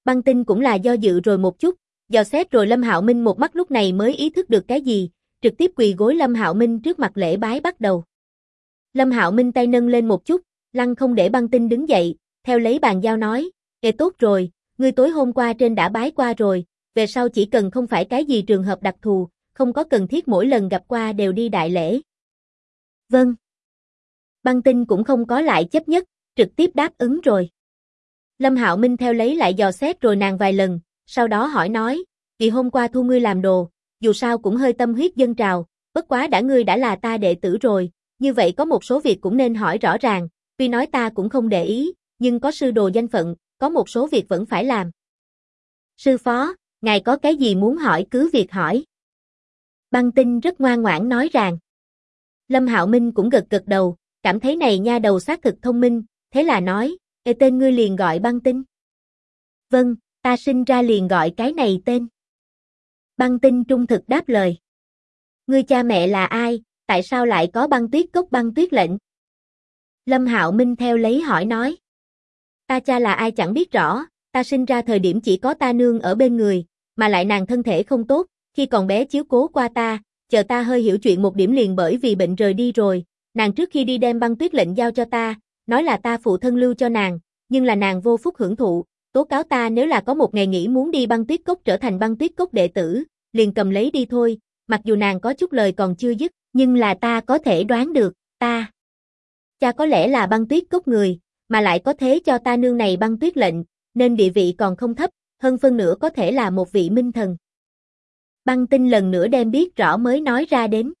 Băng Tinh cũng là do dự rồi một chút, dò xét rồi Lâm Hạo Minh một mắt lúc này mới ý thức được cái gì, trực tiếp quỳ gối Lâm Hạo Minh trước mặt lễ bái bắt đầu. Lâm Hạo Minh tay nâng lên một chút, lăng không để Băng Tinh đứng dậy, theo lấy bàn giao nói, tốt rồi, ngươi tối hôm qua trên đã bái qua rồi, về sau chỉ cần không phải cái gì trường hợp đặc thù, không có cần thiết mỗi lần gặp qua đều đi đại lễ. Vâng. Băng Tinh cũng không có lại chấp nhất, trực tiếp đáp ứng rồi. Lâm Hạo Minh theo lấy lại dò xét rồi nàng vài lần, sau đó hỏi nói, vì hôm qua thu ngươi làm đồ, dù sao cũng hơi tâm huyết dâng trào, bất quá ngươi đã là ta đệ tử rồi, như vậy có một số việc cũng nên hỏi rõ ràng, tuy nói ta cũng không để ý, nhưng có sư đồ danh phận, có một số việc vẫn phải làm. Sư phó, ngài có cái gì muốn hỏi cứ việc hỏi. Băng Tinh rất ngoan ngoãn nói rằng. Lâm Hạo Minh cũng gật gật đầu, cảm thấy này nha đầu xác thực thông minh, thế là nói, tên ngươi liền gọi Băng Tinh. Vâng, ta sinh ra liền gọi cái này tên. Băng Tinh trung thực đáp lời. Ngươi cha mẹ là ai, tại sao lại có Băng Tuyết Cốc Băng Tuyết lệnh? Lâm Hạo Minh theo lấy hỏi nói. Ta cha là ai chẳng biết rõ, ta sinh ra thời điểm chỉ có ta nương ở bên người, mà lại nàng thân thể không tốt, khi còn bé chiếu cố qua ta, chờ ta hơi hiểu chuyện một điểm liền bởi vì bệnh rời đi rồi, nàng trước khi đi đem Băng Tuyết lệnh giao cho ta, nói là ta phụ thân lưu cho nàng, nhưng là nàng vô phúc hưởng thụ, tố cáo ta nếu là có một ngày nghĩ muốn đi Băng Tuyết Cốc trở thành Băng Tuyết Cốc đệ tử, liền cầm lấy đi thôi, mặc dù nàng có chút lời còn chưa dứt, nhưng là ta có thể đoán được, ta cha có lẽ là Băng Tuyết Cốc người, mà lại có thế cho ta nương này Băng Tuyết lệnh, nên địa vị còn không thấp, hơn phân nửa có thể là một vị minh thần. Băng Tinh lần nữa đem biết rõ mới nói ra đến.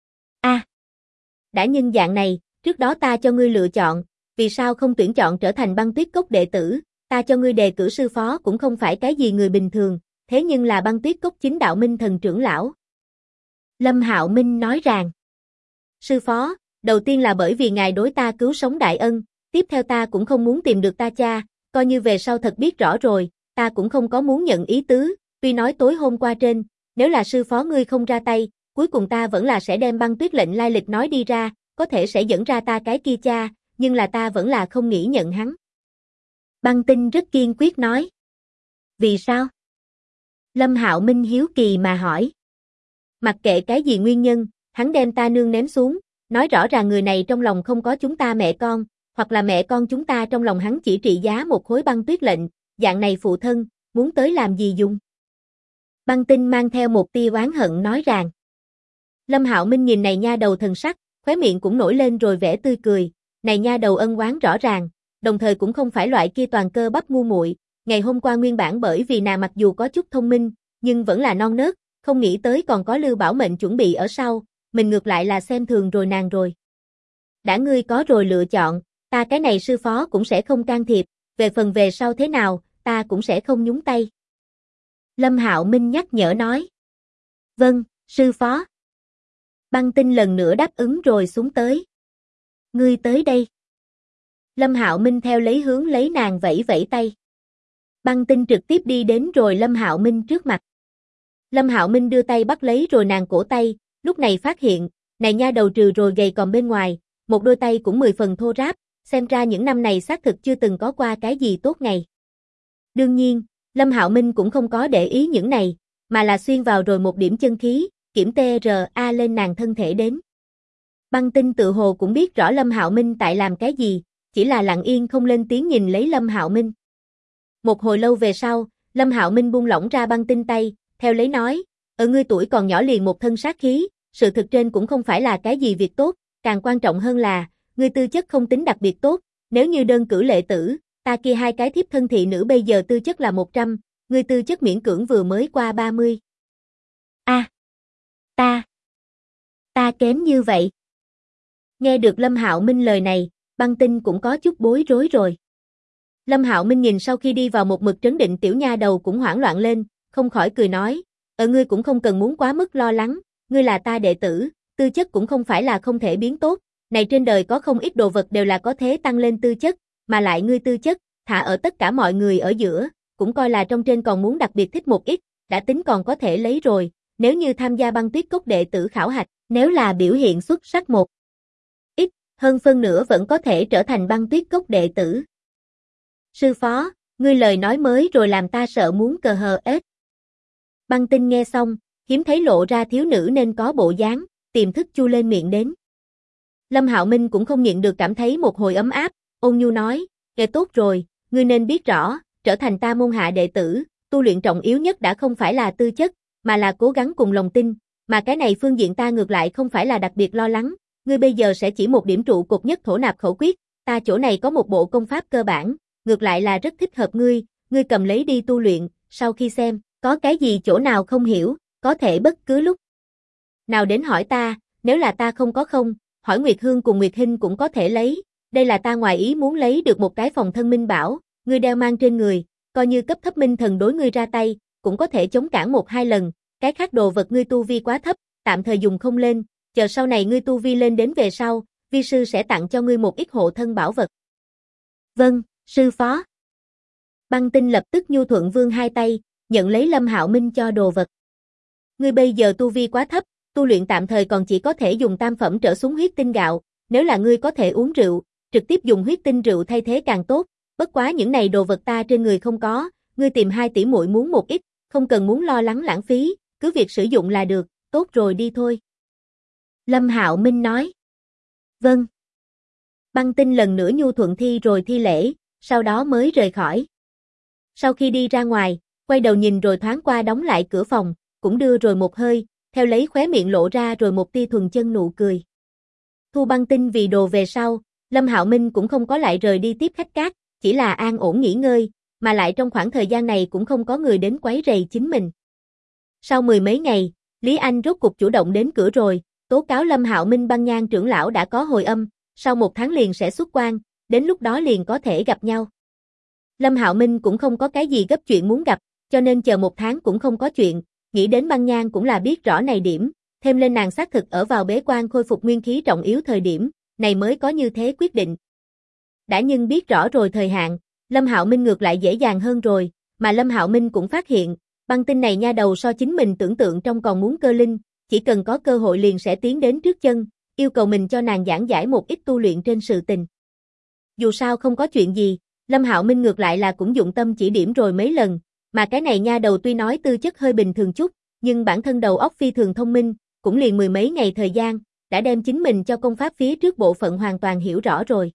Đã nhân dạng này, trước đó ta cho ngươi lựa chọn, vì sao không tuyển chọn trở thành Băng Tuyết Cốc đệ tử, ta cho ngươi đề cử sư phó cũng không phải cái gì người bình thường, thế nhưng là Băng Tuyết Cốc chính đạo minh thần trưởng lão. Lâm Hạo Minh nói rằng, sư phó, đầu tiên là bởi vì ngài đối ta cứu sống đại ân, tiếp theo ta cũng không muốn tìm được ta cha, coi như về sau thật biết rõ rồi, ta cũng không có muốn nhận ý tứ, tuy nói tối hôm qua trên, nếu là sư phó ngươi không ra tay, cuối cùng ta vẫn là sẽ đem Băng Tuyết lệnh lai lịch nói đi ra, có thể sẽ dẫn ra ta cái kia cha, nhưng là ta vẫn là không nghĩ nhận hắn. Băng Tinh rất kiên quyết nói. Vì sao? Lâm Hạo Minh hiếu kỳ mà hỏi. Mặc kệ cái gì nguyên nhân, hắn đem ta nương ném xuống, nói rõ ràng người này trong lòng không có chúng ta mẹ con, hoặc là mẹ con chúng ta trong lòng hắn chỉ trị giá một khối băng tuyết lệnh, dạng này phụ thân, muốn tới làm gì dùng? Băng Tinh mang theo một tia oán hận nói rằng. Lâm Hạo Minh nhìn này nha đầu thần sắc, khóe miệng cũng nổi lên rồi vẻ tươi cười, này nha đầu ân oán rõ ràng, đồng thời cũng không phải loại kia toàn cơ bắp ngu muội, ngày hôm qua nguyên bản bởi vì nàng mặc dù có chút thông minh, nhưng vẫn là non nớt, không nghĩ tới còn có Lưu Bảo Mệnh chuẩn bị ở sau, mình ngược lại là xem thường rồi nàng rồi. Đã ngươi có rồi lựa chọn, ta cái này sư phó cũng sẽ không can thiệp, về phần về sau thế nào, ta cũng sẽ không nhúng tay. Lâm Hạo Minh nhắc nhở nói. Vâng, sư phó. Băng Tinh lần nữa đáp ứng rồi xuống tới. Ngươi tới đây. Lâm Hạo Minh theo lấy hướng lấy nàng vẫy vẫy tay. Băng Tinh trực tiếp đi đến rồi Lâm Hạo Minh trước mặt. Lâm Hạo Minh đưa tay bắt lấy rồi nàng cổ tay, lúc này phát hiện, này nha đầu trừ rồi gầy còn bên ngoài, một đôi tay cũng 10 phần thô ráp, xem ra những năm này xác thực chưa từng có qua cái gì tốt ngày. Đương nhiên, Lâm Hạo Minh cũng không có để ý những này, mà là xuyên vào rồi một điểm chân khí, kiểm TRA lên nàng thân thể đến. Băng Tinh tự hồ cũng biết rõ Lâm Hạo Minh tại làm cái gì, chỉ là lặng yên không lên tiếng nhìn lấy Lâm Hạo Minh. Một hồi lâu về sau, Lâm Hạo Minh buông lỏng ra Băng Tinh tay, theo lấy nói, ở ngươi tuổi còn nhỏ liền một thân sát khí, sự thực trên cũng không phải là cái gì việc tốt, càng quan trọng hơn là, ngươi tư chất không tính đặc biệt tốt, nếu như đơn cử lệ tử, ta kia hai cái thiếp thân thị nữ bây giờ tư chất là 100, ngươi tư chất miễn cưỡng vừa mới qua 30. Ta kém như vậy. Nghe được Lâm Hạo Minh lời này, Băng Tinh cũng có chút bối rối rồi. Lâm Hạo Minh nhìn sau khi đi vào một mực trấn định tiểu nha đầu cũng hoảng loạn lên, không khỏi cười nói, ngươi cũng không cần muốn quá mức lo lắng, ngươi là ta đệ tử, tư chất cũng không phải là không thể biến tốt, này trên đời có không ít đồ vật đều là có thế tăng lên tư chất, mà lại ngươi tư chất, thả ở tất cả mọi người ở giữa, cũng coi là trong trên còn muốn đặc biệt thích một ít, đã tính còn có thể lấy rồi, nếu như tham gia Băng Tuyết Cốc đệ tử khảo hạch, nếu là biểu hiện xuất sắc một ít, hơn phân nửa vẫn có thể trở thành Băng Tuyết Cốc đệ tử. Sư phó, Ngươi lời nói mới rồi làm ta sợ muốn cờ hờ ết. Băng Tinh nghe xong, hiếm thấy lộ ra thiếu nữ nên có bộ dáng, tiềm thức chu lên miệng đến. Lâm Hạo Minh cũng không nhịn được cảm thấy một hồi ấm áp, ôn nhu nói, nghe tốt rồi, ngươi nên biết rõ, trở thành ta môn hạ đệ tử, tu luyện trọng yếu nhất đã không phải là tư chất, mà là cố gắng cùng lòng tin, mà cái này phương diện ta ngược lại không phải là đặc biệt lo lắng, ngươi bây giờ sẽ chỉ một điểm trụ cột nhất thổ nạp khẩu quyết, ta chỗ này có một bộ công pháp cơ bản, ngược lại là rất thích hợp ngươi cầm lấy đi tu luyện, sau khi xem, có cái gì chỗ nào không hiểu, có thể bất cứ lúc nào đến hỏi ta, nếu là ta không có không, hỏi Nguyệt Hương cùng Nguyệt Hinh cũng có thể lấy, đây là ta ngoài ý muốn lấy được một cái phòng thân minh bảo, ngươi đeo mang trên người, coi như cấp thấp minh thần đối ngươi ra tay, cũng có thể chống cản 1-2 lần, cái khác đồ vật ngươi tu vi quá thấp, tạm thời dùng không lên, chờ sau này ngươi tu vi lên đến về sau, vi sư sẽ tặng cho ngươi một ít hộ thân bảo vật. Vâng, sư phó. Băng Tinh lập tức nhu thuận vươn hai tay, nhận lấy Lâm Hạo Minh cho đồ vật. Ngươi bây giờ tu vi quá thấp, tu luyện tạm thời còn chỉ có thể dùng tam phẩm trở xuống huyết tinh gạo, nếu là ngươi có thể uống rượu, trực tiếp dùng huyết tinh rượu thay thế càng tốt, bất quá những này đồ vật ta trên người không có, ngươi tìm 2 tỷ muội muốn một ít, không cần muốn lo lắng lãng phí, cứ việc sử dụng là được, tốt rồi đi thôi. Lâm Hạo Minh nói. Vâng. Băng Tinh lần nữa nhu thuận thi rồi thi lễ, sau đó mới rời khỏi. Sau khi đi ra ngoài, quay đầu nhìn rồi thoáng qua đóng lại cửa phòng, cũng đưa rồi một hơi, theo lấy khóe miệng lộ ra rồi một tia thuần chân nụ cười. Thu Băng Tinh vì đồ về sau, Lâm Hạo Minh cũng không có lại rời đi tiếp khách cát, chỉ là an ổn nghỉ ngơi, mà lại trong khoảng thời gian này cũng không có người đến quấy rầy chính mình. Sau 10 mấy ngày, Lý Anh rốt cục chủ động đến cửa rồi, tố cáo Lâm Hạo Minh Băng Nhang trưởng lão đã có hồi âm, sau 1 tháng liền sẽ xuất quan, đến lúc đó liền có thể gặp nhau. Lâm Hạo Minh cũng không có cái gì gấp chuyện muốn gặp, cho nên chờ 1 tháng cũng không có chuyện, nghĩ đến Băng Nhang cũng là biết rõ này điểm, thêm lên nàng xác thực ở vào bế quan khôi phục nguyên khí trọng yếu thời điểm, này mới có như thế quyết định. Đã nhưng biết rõ rồi thời hạn, Lâm Hạo Minh ngược lại dễ dàng hơn rồi, mà Lâm Hạo Minh cũng phát hiện, Băng Tinh này nha đầu so chính mình tưởng tượng trong còn muốn cơ linh, chỉ cần có cơ hội liền sẽ tiến đến trước chân, yêu cầu mình cho nàng giảng giải một ít tu luyện trên sự tình. Dù sao không có chuyện gì, Lâm Hạo Minh ngược lại là cũng dụng tâm chỉ điểm rồi mấy lần, mà cái này nha đầu tuy nói tư chất hơi bình thường chút, nhưng bản thân đầu óc phi thường thông minh, cũng liền 10 mấy ngày thời gian, đã đem chính mình cho công pháp phía trước bộ phận hoàn toàn hiểu rõ rồi.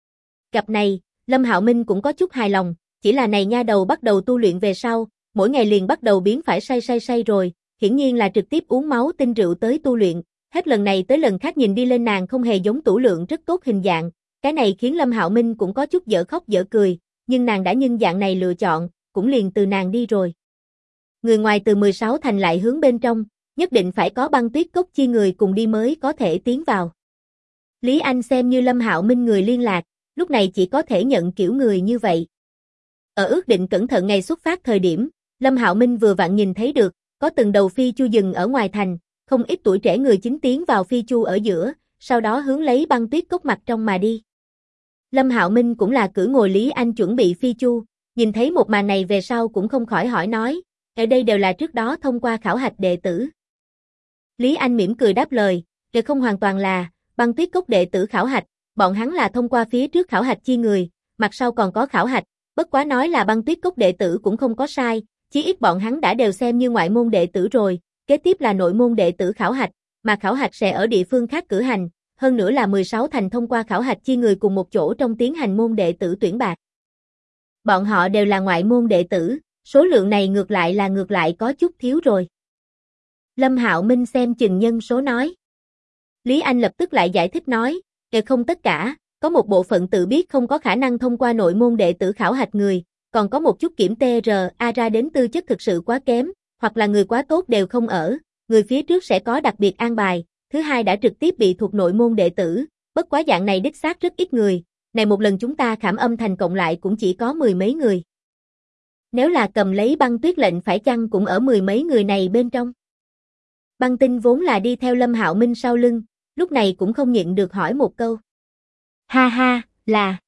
Gặp này, Lâm Hạo Minh cũng có chút hài lòng, chỉ là này nha đầu bắt đầu tu luyện về sau, mỗi ngày liền bắt đầu biến phải say rồi, hiển nhiên là trực tiếp uống máu tinh rượu tới tu luyện, hết lần này tới lần khác nhìn đi lên nàng không hề giống Tủ Lượng rất tốt hình dạng, cái này khiến Lâm Hạo Minh cũng có chút dở khóc dở cười, nhưng nàng đã nhân dạng này lựa chọn, cũng liền từ nàng đi rồi. Người ngoài từ 16 thành lại hướng bên trong, nhất định phải có Băng Tuyết Cốc chi người cùng đi mới có thể tiến vào. Lý Anh xem như Lâm Hạo Minh người liên lạc, lúc này chỉ có thể nhận kiểu người như vậy. Ở ước định cẩn thận ngày xuất phát thời điểm, Lâm Hạo Minh vừa vặn nhìn thấy được, có từng đầu phi chu dừng ở ngoài thành, không ít tuổi trẻ người chính tiến vào phi chu ở giữa, sau đó hướng lấy Băng Tuyết Cốc mặt trong mà đi. Lâm Hạo Minh cũng là cử ngồi Lý Anh chuẩn bị phi chu, nhìn thấy một màn này về sau cũng không khỏi hỏi nói, ở đây đều là trước đó thông qua khảo hạch đệ tử. Lý Anh mỉm cười đáp lời, đều không hoàn toàn là, Băng Tuyết Cốc đệ tử khảo hạch, bọn hắn là thông qua phía trước khảo hạch chi người, mặt sau còn có khảo hạch, bất quá nói là Băng Tuyết Cốc đệ tử cũng không có sai, chí ít bọn hắn đã đều xem như ngoại môn đệ tử rồi, kế tiếp là nội môn đệ tử khảo hạch, mà khảo hạch sẽ ở địa phương khác cử hành, hơn nữa là 16 thành thông qua khảo hạch chi người cùng một chỗ trong tiến hành môn đệ tử tuyển bạt. Bọn họ đều là ngoại môn đệ tử, số lượng này ngược lại có chút thiếu rồi. Lâm Hạo Minh xem chừng nhân số nói. Lý Anh lập tức lại giải thích nói, không tất cả, có một bộ phận tự biết không có khả năng thông qua nội môn đệ tử khảo hạch người, còn có một chút kiểm TRA ra đến tư chất thực sự quá kém, hoặc là người quá tốt đều không ở, người phía trước sẽ có đặc biệt an bài, thứ hai đã trực tiếp bị thuộc nội môn đệ tử, bất quá dạng này đích xác rất ít người, này một lần chúng ta khảm âm thành cộng lại cũng chỉ có 10 mấy người. Nếu là cầm lấy băng tuyết lệnh phải chăng cũng ở 10 mấy người này bên trong? Băng Tinh vốn là đi theo Lâm Hạo Minh sau lưng, lúc này cũng không nhịn được hỏi một câu. Ha ha, là.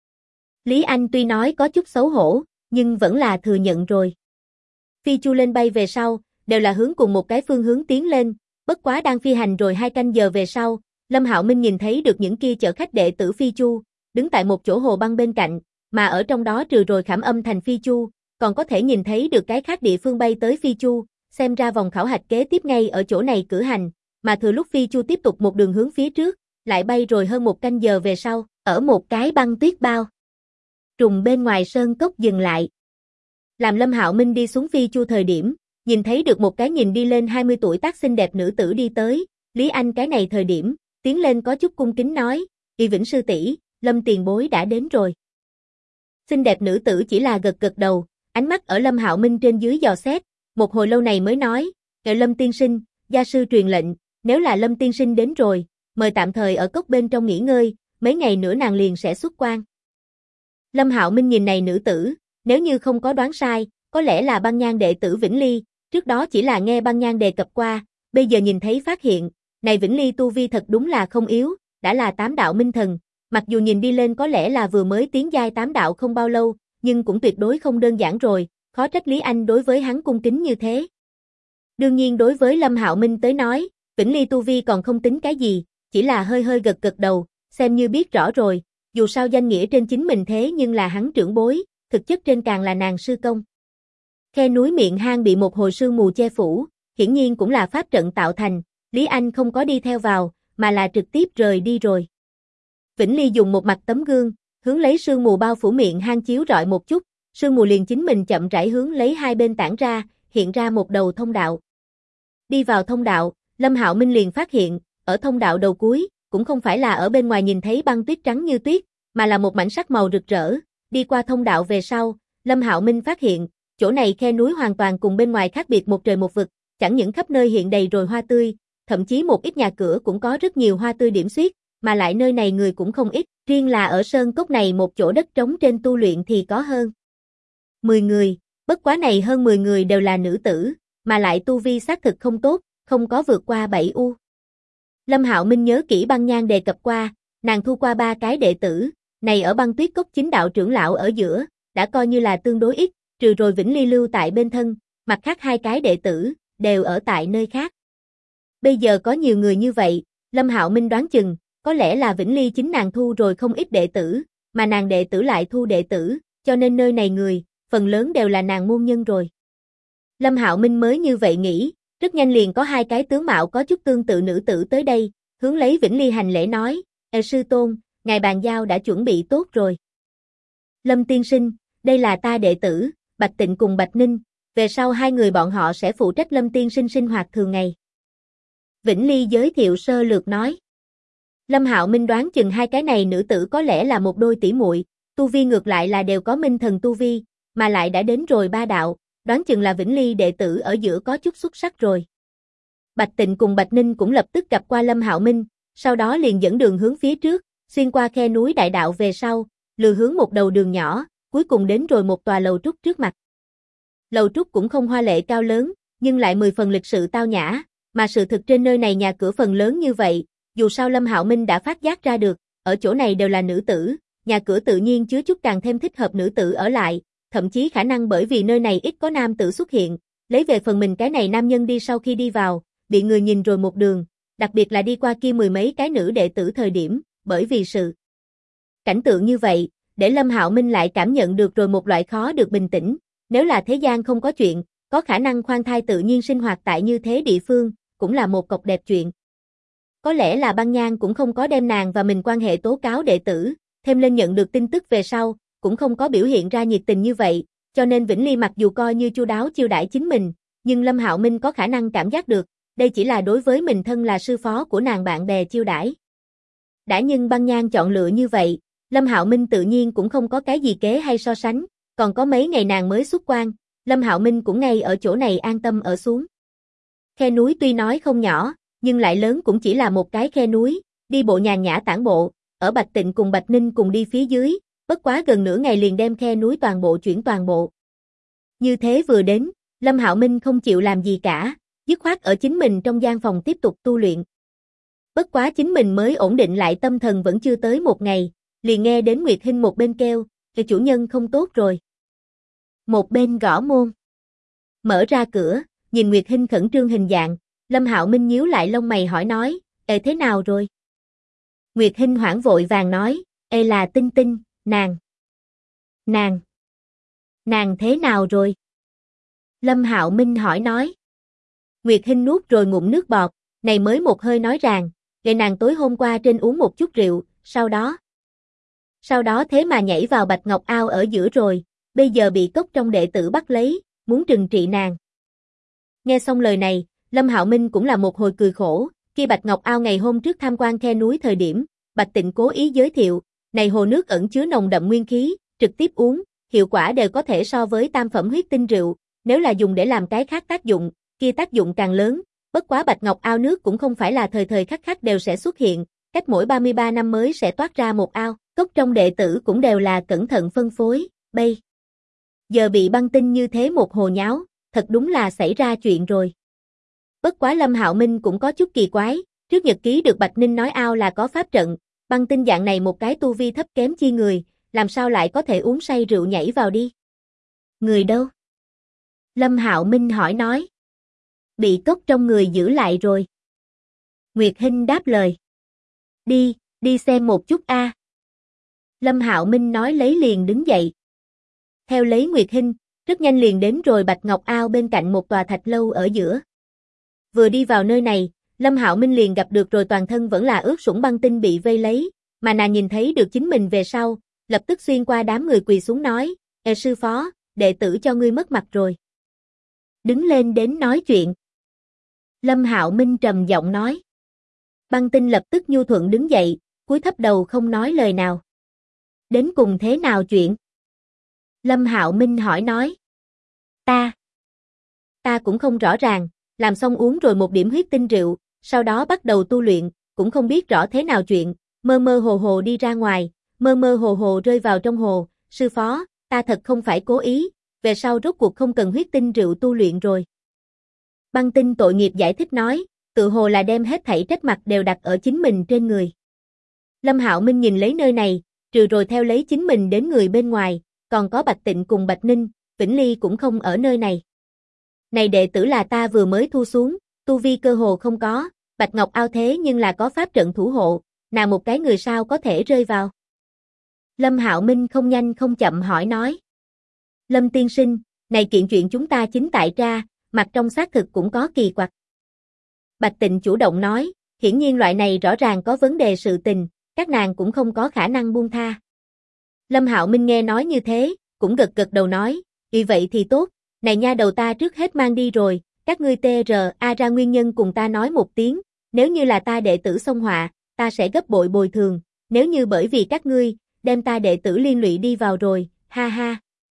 Lý Anh tuy nói có chút xấu hổ, nhưng vẫn là thừa nhận rồi. Phi chu lên bay về sau, đều là hướng cùng một cái phương hướng tiến lên, bất quá đang phi hành rồi 2 canh giờ về sau, Lâm Hạo Minh nhìn thấy được những kia chở khách đệ tử phi chu, đứng tại một chỗ hồ băng bên cạnh, mà ở trong đó trừ rồi Khảm Âm thành Phi Chu, còn có thể nhìn thấy được cái khác địa phương bay tới Phi Chu, xem ra vòng khảo hạch kế tiếp ngay ở chỗ này cử hành, mà thừa lúc Phi Chu tiếp tục một đường hướng phía trước, lại bay rồi hơn một canh giờ về sau, ở một cái băng tuyết bao trùng bên ngoài sơn cốc dừng lại. Làm Lâm Hạo Minh đi xuống Phi Chu thời điểm, nhìn thấy được một cái nhìn đi lên 20 tuổi tác xinh đẹp nữ tử đi tới, Lý Anh cái này thời điểm, tiến lên có chút cung kính nói, Y Vĩnh sư tỷ, Lâm tiền bối đã đến rồi. Xinh đẹp nữ tử chỉ là gật gật đầu, ánh mắt ở Lâm Hạo Minh trên dưới dò xét, một hồi lâu này mới nói, Lâm tiên sinh, gia sư truyền lệnh, nếu là Lâm tiên sinh đến rồi, mời tạm thời ở cốc bên trong nghỉ ngơi, mấy ngày nữa nàng liền sẽ xuất quan. Lâm Hạo Minh nhìn này nữ tử, nếu như không có đoán sai, có lẽ là Băng Nhang đệ tử Vĩnh Ly, trước đó chỉ là nghe Băng Nhang đề cập qua, bây giờ nhìn thấy phát hiện, này Vĩnh Ly tu vi thật đúng là không yếu, đã là 8 đạo minh thần, mặc dù nhìn đi lên có lẽ là vừa mới tiến giai 8 đạo không bao lâu, nhưng cũng tuyệt đối không đơn giản rồi, khó trách Lý Anh đối với hắn cung kính như thế. Đương nhiên đối với Lâm Hạo Minh tới nói, Vĩnh Ly tu vi còn không tính cái gì, chỉ là hơi hơi gật gật đầu, xem như biết rõ rồi, dù sao danh nghĩa trên chính mình thế nhưng là hắn trưởng bối, thực chất trên càng là nàng sư công. Khe núi miệng hang bị một hồi sương mù che phủ, hiển nhiên cũng là pháp trận tạo thành, Lý Anh không có đi theo vào, mà là trực tiếp rời đi rồi. Vĩnh Ly dùng một mặt tấm gương, hướng lấy sương mù bao phủ miệng hang chiếu rọi một chút, sương mù liền chính mình chậm rãi hướng lấy hai bên tản ra, hiện ra một đầu thông đạo. Đi vào thông đạo, Lâm Hạo Minh liền phát hiện, ở thông đạo đầu cuối, cũng không phải là ở bên ngoài nhìn thấy băng tuyết trắng như tuyết, mà là một mảnh sắc màu rực rỡ. Đi qua thông đạo về sau, Lâm Hạo Minh phát hiện, chỗ này khe núi hoàn toàn cùng bên ngoài khác biệt một trời một vực, chẳng những khắp nơi hiện đầy rồi hoa tươi, thậm chí một ít nhà cửa cũng có rất nhiều hoa tươi điểm xuyết, mà lại nơi này người cũng không ít, riêng là ở sơn cốc này một chỗ đất trống trên tu luyện thì có hơn 10 người, bất quá này hơn 10 người đều là nữ tử, mà lại tu vi xác thực không tốt, không có vượt qua 7U. Lâm Hạo Minh nhớ kỹ Băng Nhang đề cập qua, nàng thu qua 3 cái đệ tử, này ở băng tuyết cốc chính đạo trưởng lão ở giữa, đã coi như là tương đối ít, trừ rồi Vĩnh Ly lưu tại bên thân, mặt khác 2 cái đệ tử, đều ở tại nơi khác. Bây giờ có nhiều người như vậy, Lâm Hạo Minh đoán chừng, có lẽ là Vĩnh Ly chính nàng thu rồi không ít đệ tử, mà nàng đệ tử lại thu đệ tử, cho nên nơi này người, phần lớn đều là nàng môn nhân rồi. Lâm Hạo Minh mới như vậy nghĩ, rất nhanh liền có 2 cái tướng mạo có chút tương tự nữ tử tới đây, hướng lấy Vĩnh Ly hành lễ nói, sư tôn, ngài bàn giao đã chuẩn bị tốt rồi. Lâm tiên sinh, đây là ta đệ tử, Bạch Tịnh cùng Bạch Ninh, về sau 2 người bọn họ sẽ phụ trách Lâm tiên sinh sinh hoạt thường ngày. Vĩnh Ly giới thiệu sơ lược nói. Lâm Hạo Minh đoán chừng 2 cái này nữ tử có lẽ là một đôi tỷ muội, tu vi ngược lại là đều có minh thần tu vi, mà lại đã đến rồi 3 đạo, đoán chừng là Vĩnh Ly đệ tử ở giữa có chút xuất sắc rồi. Bạch Tịnh cùng Bạch Ninh cũng lập tức gặp qua Lâm Hạo Minh, sau đó liền dẫn đường hướng phía trước, xuyên qua khe núi đại đạo về sau, lừa hướng một đầu đường nhỏ, cuối cùng đến rồi một tòa lầu trúc trước mặt. Lầu trúc cũng không hoa lệ cao lớn, nhưng lại 10 phần lịch sự tao nhã, mà sự thực trên nơi này nhà cửa phần lớn như vậy, dù sao Lâm Hạo Minh đã phát giác ra được, ở chỗ này đều là nữ tử, nhà cửa tự nhiên chứa chút càng thêm thích hợp nữ tử ở lại, thậm chí khả năng bởi vì nơi này ít có nam tử xuất hiện, lấy về phần mình cái này nam nhân đi sau khi đi vào, bị người nhìn rồi một đường, đặc biệt là đi qua kia 10 mấy cái nữ đệ tử thời điểm, bởi vì sự cảnh tượng như vậy, để Lâm Hạo Minh lại cảm nhận được rồi một loại khó được bình tĩnh, nếu là thế gian không có chuyện, có khả năng khoan thai tự nhiên sinh hoạt tại như thế địa phương, cũng là một cọc đẹp chuyện. Có lẽ là Băng Nhang cũng không có đem nàng và mình quan hệ tố cáo đệ tử, thêm lên nhận được tin tức về sau, cũng không có biểu hiện ra nhiệt tình như vậy, cho nên Vĩnh Ly mặc dù coi như chu đáo chiêu đãi chính mình, nhưng Lâm Hạo Minh có khả năng cảm giác được, đây chỉ là đối với mình thân là sư phó của nàng bạn bè chiêu đãi. Đã nhưng Băng Nhang chọn lựa như vậy, Lâm Hạo Minh tự nhiên cũng không có cái gì kế hay so sánh, còn có mấy ngày nàng mới xuất quan, Lâm Hạo Minh cũng ngay ở chỗ này an tâm ở xuống. Khe núi tuy nói không nhỏ, nhưng lại lớn cũng chỉ là một cái khe núi, đi bộ nhàn nhã tản bộ, ở Bạch Tịnh cùng Bạch Ninh cùng đi phía dưới, bất quá gần nửa ngày liền đem khe núi toàn bộ chuyển toàn bộ. Như thế vừa đến, Lâm Hạo Minh không chịu làm gì cả, dứt khoát ở chính mình trong gian phòng tiếp tục tu luyện. Bất quá chính mình mới ổn định lại tâm thần vẫn chưa tới một ngày, liền nghe đến Nguyệt Hinh một bên kêu, chủ nhân không tốt rồi. Một bên gõ môn. Mở ra cửa, nhìn Nguyệt Hinh khẩn trương hình dạng, Lâm Hạo Minh nhíu lại lông mày hỏi nói, thế nào rồi? Nguyệt Hinh hoảng vội vàng nói, là Tinh Tinh, nàng Nàng, nàng thế nào rồi? Lâm Hạo Minh hỏi nói. Nguyệt Hinh nuốt rồi ngụm nước bọt, này mới một hơi nói rằng, ngày nàng tối hôm qua trên uống một chút rượu, sau đó thế mà nhảy vào Bạch Ngọc Ao ở giữa rồi, bây giờ bị cốc trong đệ tử bắt lấy, muốn trừng trị nàng. Nghe xong lời này, Lâm Hạo Minh cũng là một hồi cười khổ, khi Bạch Ngọc Ao ngày hôm trước tham quan khe núi thời điểm, Bạch Tịnh cố ý giới thiệu, này hồ nước ẩn chứa nồng đậm nguyên khí, trực tiếp uống, hiệu quả đều có thể so với tam phẩm huyết tinh rượu, nếu là dùng để làm cái khác tác dụng, kia tác dụng càng lớn, bất quá Bạch Ngọc Ao nước cũng không phải là thời thời khắc khắc đều sẽ xuất hiện, cách mỗi 33 năm mới sẽ toát ra một ao, cốc trong đệ tử cũng đều là cẩn thận phân phối, bây giờ bị băng tinh như thế một hồ nháo, thật đúng là xảy ra chuyện rồi. Bất quá Lâm Hạo Minh cũng có chút kỳ quái, trước nhật ký được Bạch Ninh nói ao là có pháp trận, băng tinh dạng này một cái tu vi thấp kém chi người, làm sao lại có thể uống say rượu nhảy vào đi? Người đâu? Lâm Hạo Minh hỏi nói. Bị cốc trong người giữ lại rồi. Nguyệt Hinh đáp lời. Đi xem một chút a. Lâm Hạo Minh nói lấy liền đứng dậy. Theo lấy Nguyệt Hinh, rất nhanh liền đến rồi Bạch Ngọc Ao bên cạnh một tòa thạch lâu ở giữa. Vừa đi vào nơi này, Lâm Hạo Minh liền gặp được rồi toàn thân vẫn là ướt sũng băng tinh bị vây lấy, mà nàng nhìn thấy được chính mình về sau, lập tức xuyên qua đám người quỳ xuống nói, sư phó, đệ tử cho ngươi mất mặt rồi. Đứng lên đến nói chuyện. Lâm Hạo Minh trầm giọng nói. Băng tinh lập tức nhu thuận đứng dậy, cúi thấp đầu không nói lời nào. Đến cùng thế nào chuyện? Lâm Hạo Minh hỏi nói. Ta cũng không rõ ràng, làm xong uống rồi một điểm huyết tinh rượu, sau đó bắt đầu tu luyện, cũng không biết rõ thế nào chuyện, mơ mơ hồ hồ đi ra ngoài, mơ mơ hồ hồ rơi vào trong hồ, sư phó, ta thật không phải cố ý, về sau rốt cuộc không cần huyết tinh rượu tu luyện rồi. Băng tinh tội nghiệp giải thích nói, tự hồ là đem hết thảy trách mặt đều đặt ở chính mình trên người. Lâm Hạo Minh nhìn lấy nơi này, trừ rồi theo lấy chính mình đến người bên ngoài, còn có Bạch Tịnh cùng Bạch Ninh, Vĩnh Ly cũng không ở nơi này. Này đệ tử là ta vừa mới thu xuống, tu vi cơ hồ không có, Bạch Ngọc Ao thế nhưng là có pháp trận thủ hộ, nào một cái người sao có thể rơi vào. Lâm Hạo Minh không nhanh không chậm hỏi nói. Lâm tiên sinh, này kiện chuyện chúng ta chính tại tra, mặt trong xác thực cũng có kỳ quặc. Bạch Tịnh chủ động nói, hiển nhiên loại này rõ ràng có vấn đề sự tình, các nàng cũng không có khả năng buông tha. Lâm Hạo Minh nghe nói như thế, cũng gật gật đầu nói, vì vậy thì tốt, này nha đầu ta trước hết mang đi rồi, các ngươi TRA ra nguyên nhân cùng ta nói một tiếng, nếu như là ta đệ tử xông họa, ta sẽ gấp bội bồi thường, nếu như bởi vì các ngươi, đem ta đệ tử liên lụy đi vào rồi, ha ha.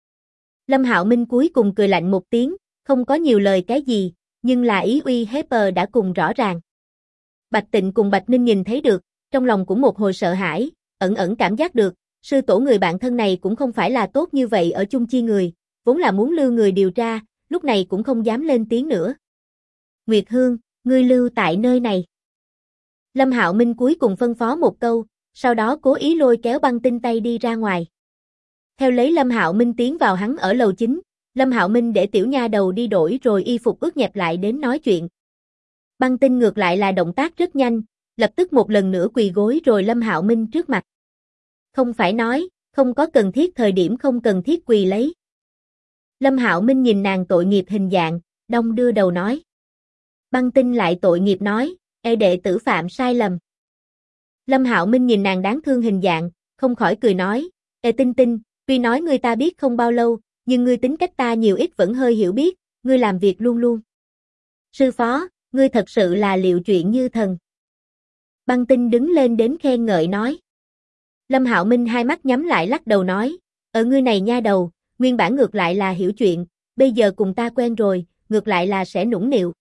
Lâm Hạo Minh cuối cùng cười lạnh một tiếng, không có nhiều lời cái gì, nhưng là ý uy hiếp đã cùng rõ ràng. Bạch Tịnh cùng Bạch Ninh nhìn thấy được, trong lòng cũng một hồi sợ hãi, ẩn ẩn cảm giác được, sư tổ người bạn thân này cũng không phải là tốt như vậy ở chung chi người, vốn là muốn lưu người điều tra, lúc này cũng không dám lên tiếng nữa. Nguyệt Hương, ngươi lưu tại nơi này. Lâm Hạo Minh cuối cùng phân phó một câu, sau đó cố ý lôi kéo băng tinh tay đi ra ngoài. Theo lấy Lâm Hạo Minh tiến vào hắn ở lầu chính, Lâm Hạo Minh để tiểu nha đầu đi đổi rồi y phục ướt nhẹp lại đến nói chuyện. Băng tinh ngược lại là động tác rất nhanh, lập tức một lần nữa quỳ gối rồi Lâm Hạo Minh trước mặt. Không phải nói, không có cần thiết thời điểm không cần thiết quỳ lấy. Lâm Hạo Minh nhìn nàng tội nghiệp hình dạng, đong đưa đầu nói. Băng tinh lại tội nghiệp nói, đệ tử phạm sai lầm. Lâm Hạo Minh nhìn nàng đáng thương hình dạng, không khỏi cười nói, Tinh Tinh, tuy nói ngươi ta biết không bao lâu, nhưng ngươi tính cách ta nhiều ít vẫn hơi hiểu biết, ngươi làm việc luôn luôn. Sư phó, ngươi thật sự là liệu chuyện như thần. Băng tinh đứng lên đến khen ngợi nói. Lâm Hạo Minh hai mắt nhắm lại lắc đầu nói, ở ngươi này nha đầu, nguyên bản ngược lại là hiểu chuyện, bây giờ cùng ta quen rồi, ngược lại là sẽ nũng nịu.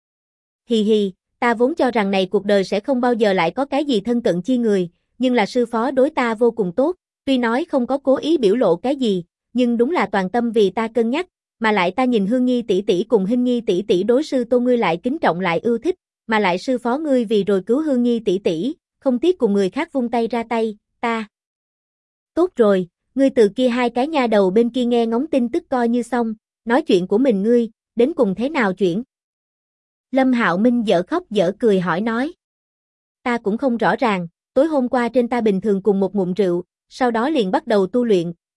Hì hì, ta vốn cho rằng này cuộc đời sẽ không bao giờ lại có cái gì thân cận chi người, nhưng là sư phó đối ta vô cùng tốt, tuy nói không có cố ý biểu lộ cái gì, nhưng đúng là toàn tâm vì ta cân nhắc, mà lại ta nhìn Hương Nhi tỷ tỷ cùng Hinh Nhi tỷ tỷ đối sư Tô ngươi lại kính trọng lại ưa thích, mà lại sư phó ngươi vì rồi cứu Hương Nhi tỷ tỷ, không tiếc cùng người khác vung tay ra tay, ta. Tốt rồi, ngươi từ kia hai cái nha đầu bên kia nghe ngóng tin tức coi như xong, nói chuyện của mình ngươi, đến cùng thế nào chuyện? Lâm Hạo Minh dở khóc dở cười hỏi nói. Ta cũng không rõ ràng, tối hôm qua trên ta bình thường cùng một ngụm rượu, sau đó liền bắt đầu tu luyện,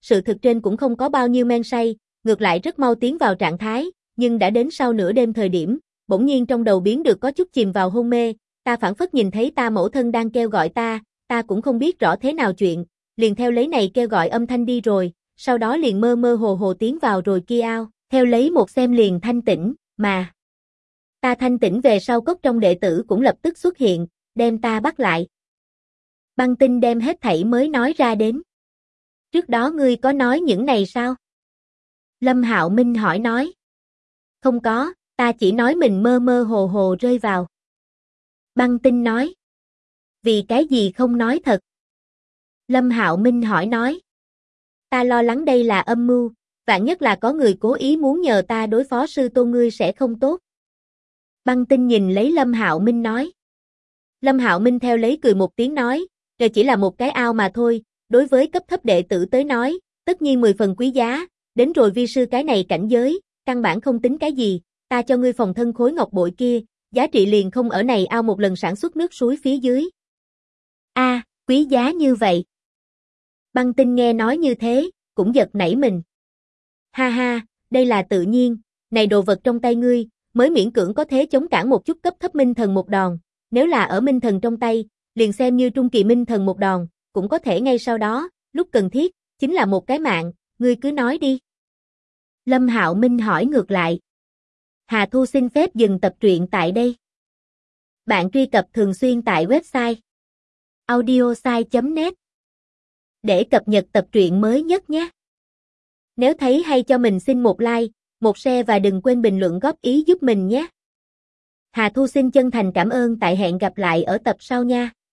sự thực trên cũng không có bao nhiêu men say, ngược lại rất mau tiến vào trạng thái, nhưng đã đến sau nửa đêm thời điểm, bỗng nhiên trong đầu biến được có chút chìm vào hôn mê, ta phảng phất nhìn thấy ta mẫu thân đang kêu gọi ta cũng không biết rõ thế nào chuyện, liền theo lấy này kêu gọi âm thanh đi rồi, sau đó liền mơ mơ hồ hồ tiến vào rồi kia ao, theo lấy một xem liền thanh tĩnh, mà ta thanh tĩnh về sau cốc trong đệ tử cũng lập tức xuất hiện, đem ta bắt lại. Băng Tinh đem hết thảy mới nói ra đến. Trước đó ngươi có nói những này sao? Lâm Hạo Minh hỏi nói. Không có, ta chỉ nói mình mơ mơ hồ hồ rơi vào. Băng Tinh nói. Vì cái gì không nói thật? Lâm Hạo Minh hỏi nói. Ta lo lắng đây là âm mưu, vạn nhất là có người cố ý muốn nhờ ta đối phó sư tôn ngươi sẽ không tốt. Băng Tinh nhìn lấy Lâm Hạo Minh nói. Lâm Hạo Minh theo lấy cười một tiếng nói, đây chỉ là một cái ao mà thôi, đối với cấp thấp đệ tử tới nói, tất nhiên 10 phần quý giá, đến rồi vi sư cái này cảnh giới, căn bản không tính cái gì, ta cho ngươi phòng thân khối ngọc bội kia, giá trị liền không ở này ao một lần sản xuất nước suối phía dưới. A, quý giá như vậy. Băng Tinh nghe nói như thế, cũng giật nảy mình. Ha ha, đây là tự nhiên, này đồ vật trong tay ngươi, mới miễn cưỡng có thể chống cản một chút cấp thấp minh thần một đòn, nếu là ở minh thần trong tay, liền xem như trung kỳ minh thần một đòn, cũng có thể ngay sau đó, lúc cần thiết, chính là một cái mạng, ngươi cứ nói đi. Lâm Hạo Minh hỏi ngược lại. Hà Thu xin phép dừng tập truyện tại đây. Bạn truy cập thường xuyên tại website audiosai.net để cập nhật tập truyện mới nhất nhé. Nếu thấy hay cho mình xin một like, một share và đừng quên bình luận góp ý giúp mình nhé. Hà Thu xin chân thành cảm ơn, tại hẹn gặp lại ở tập sau nha.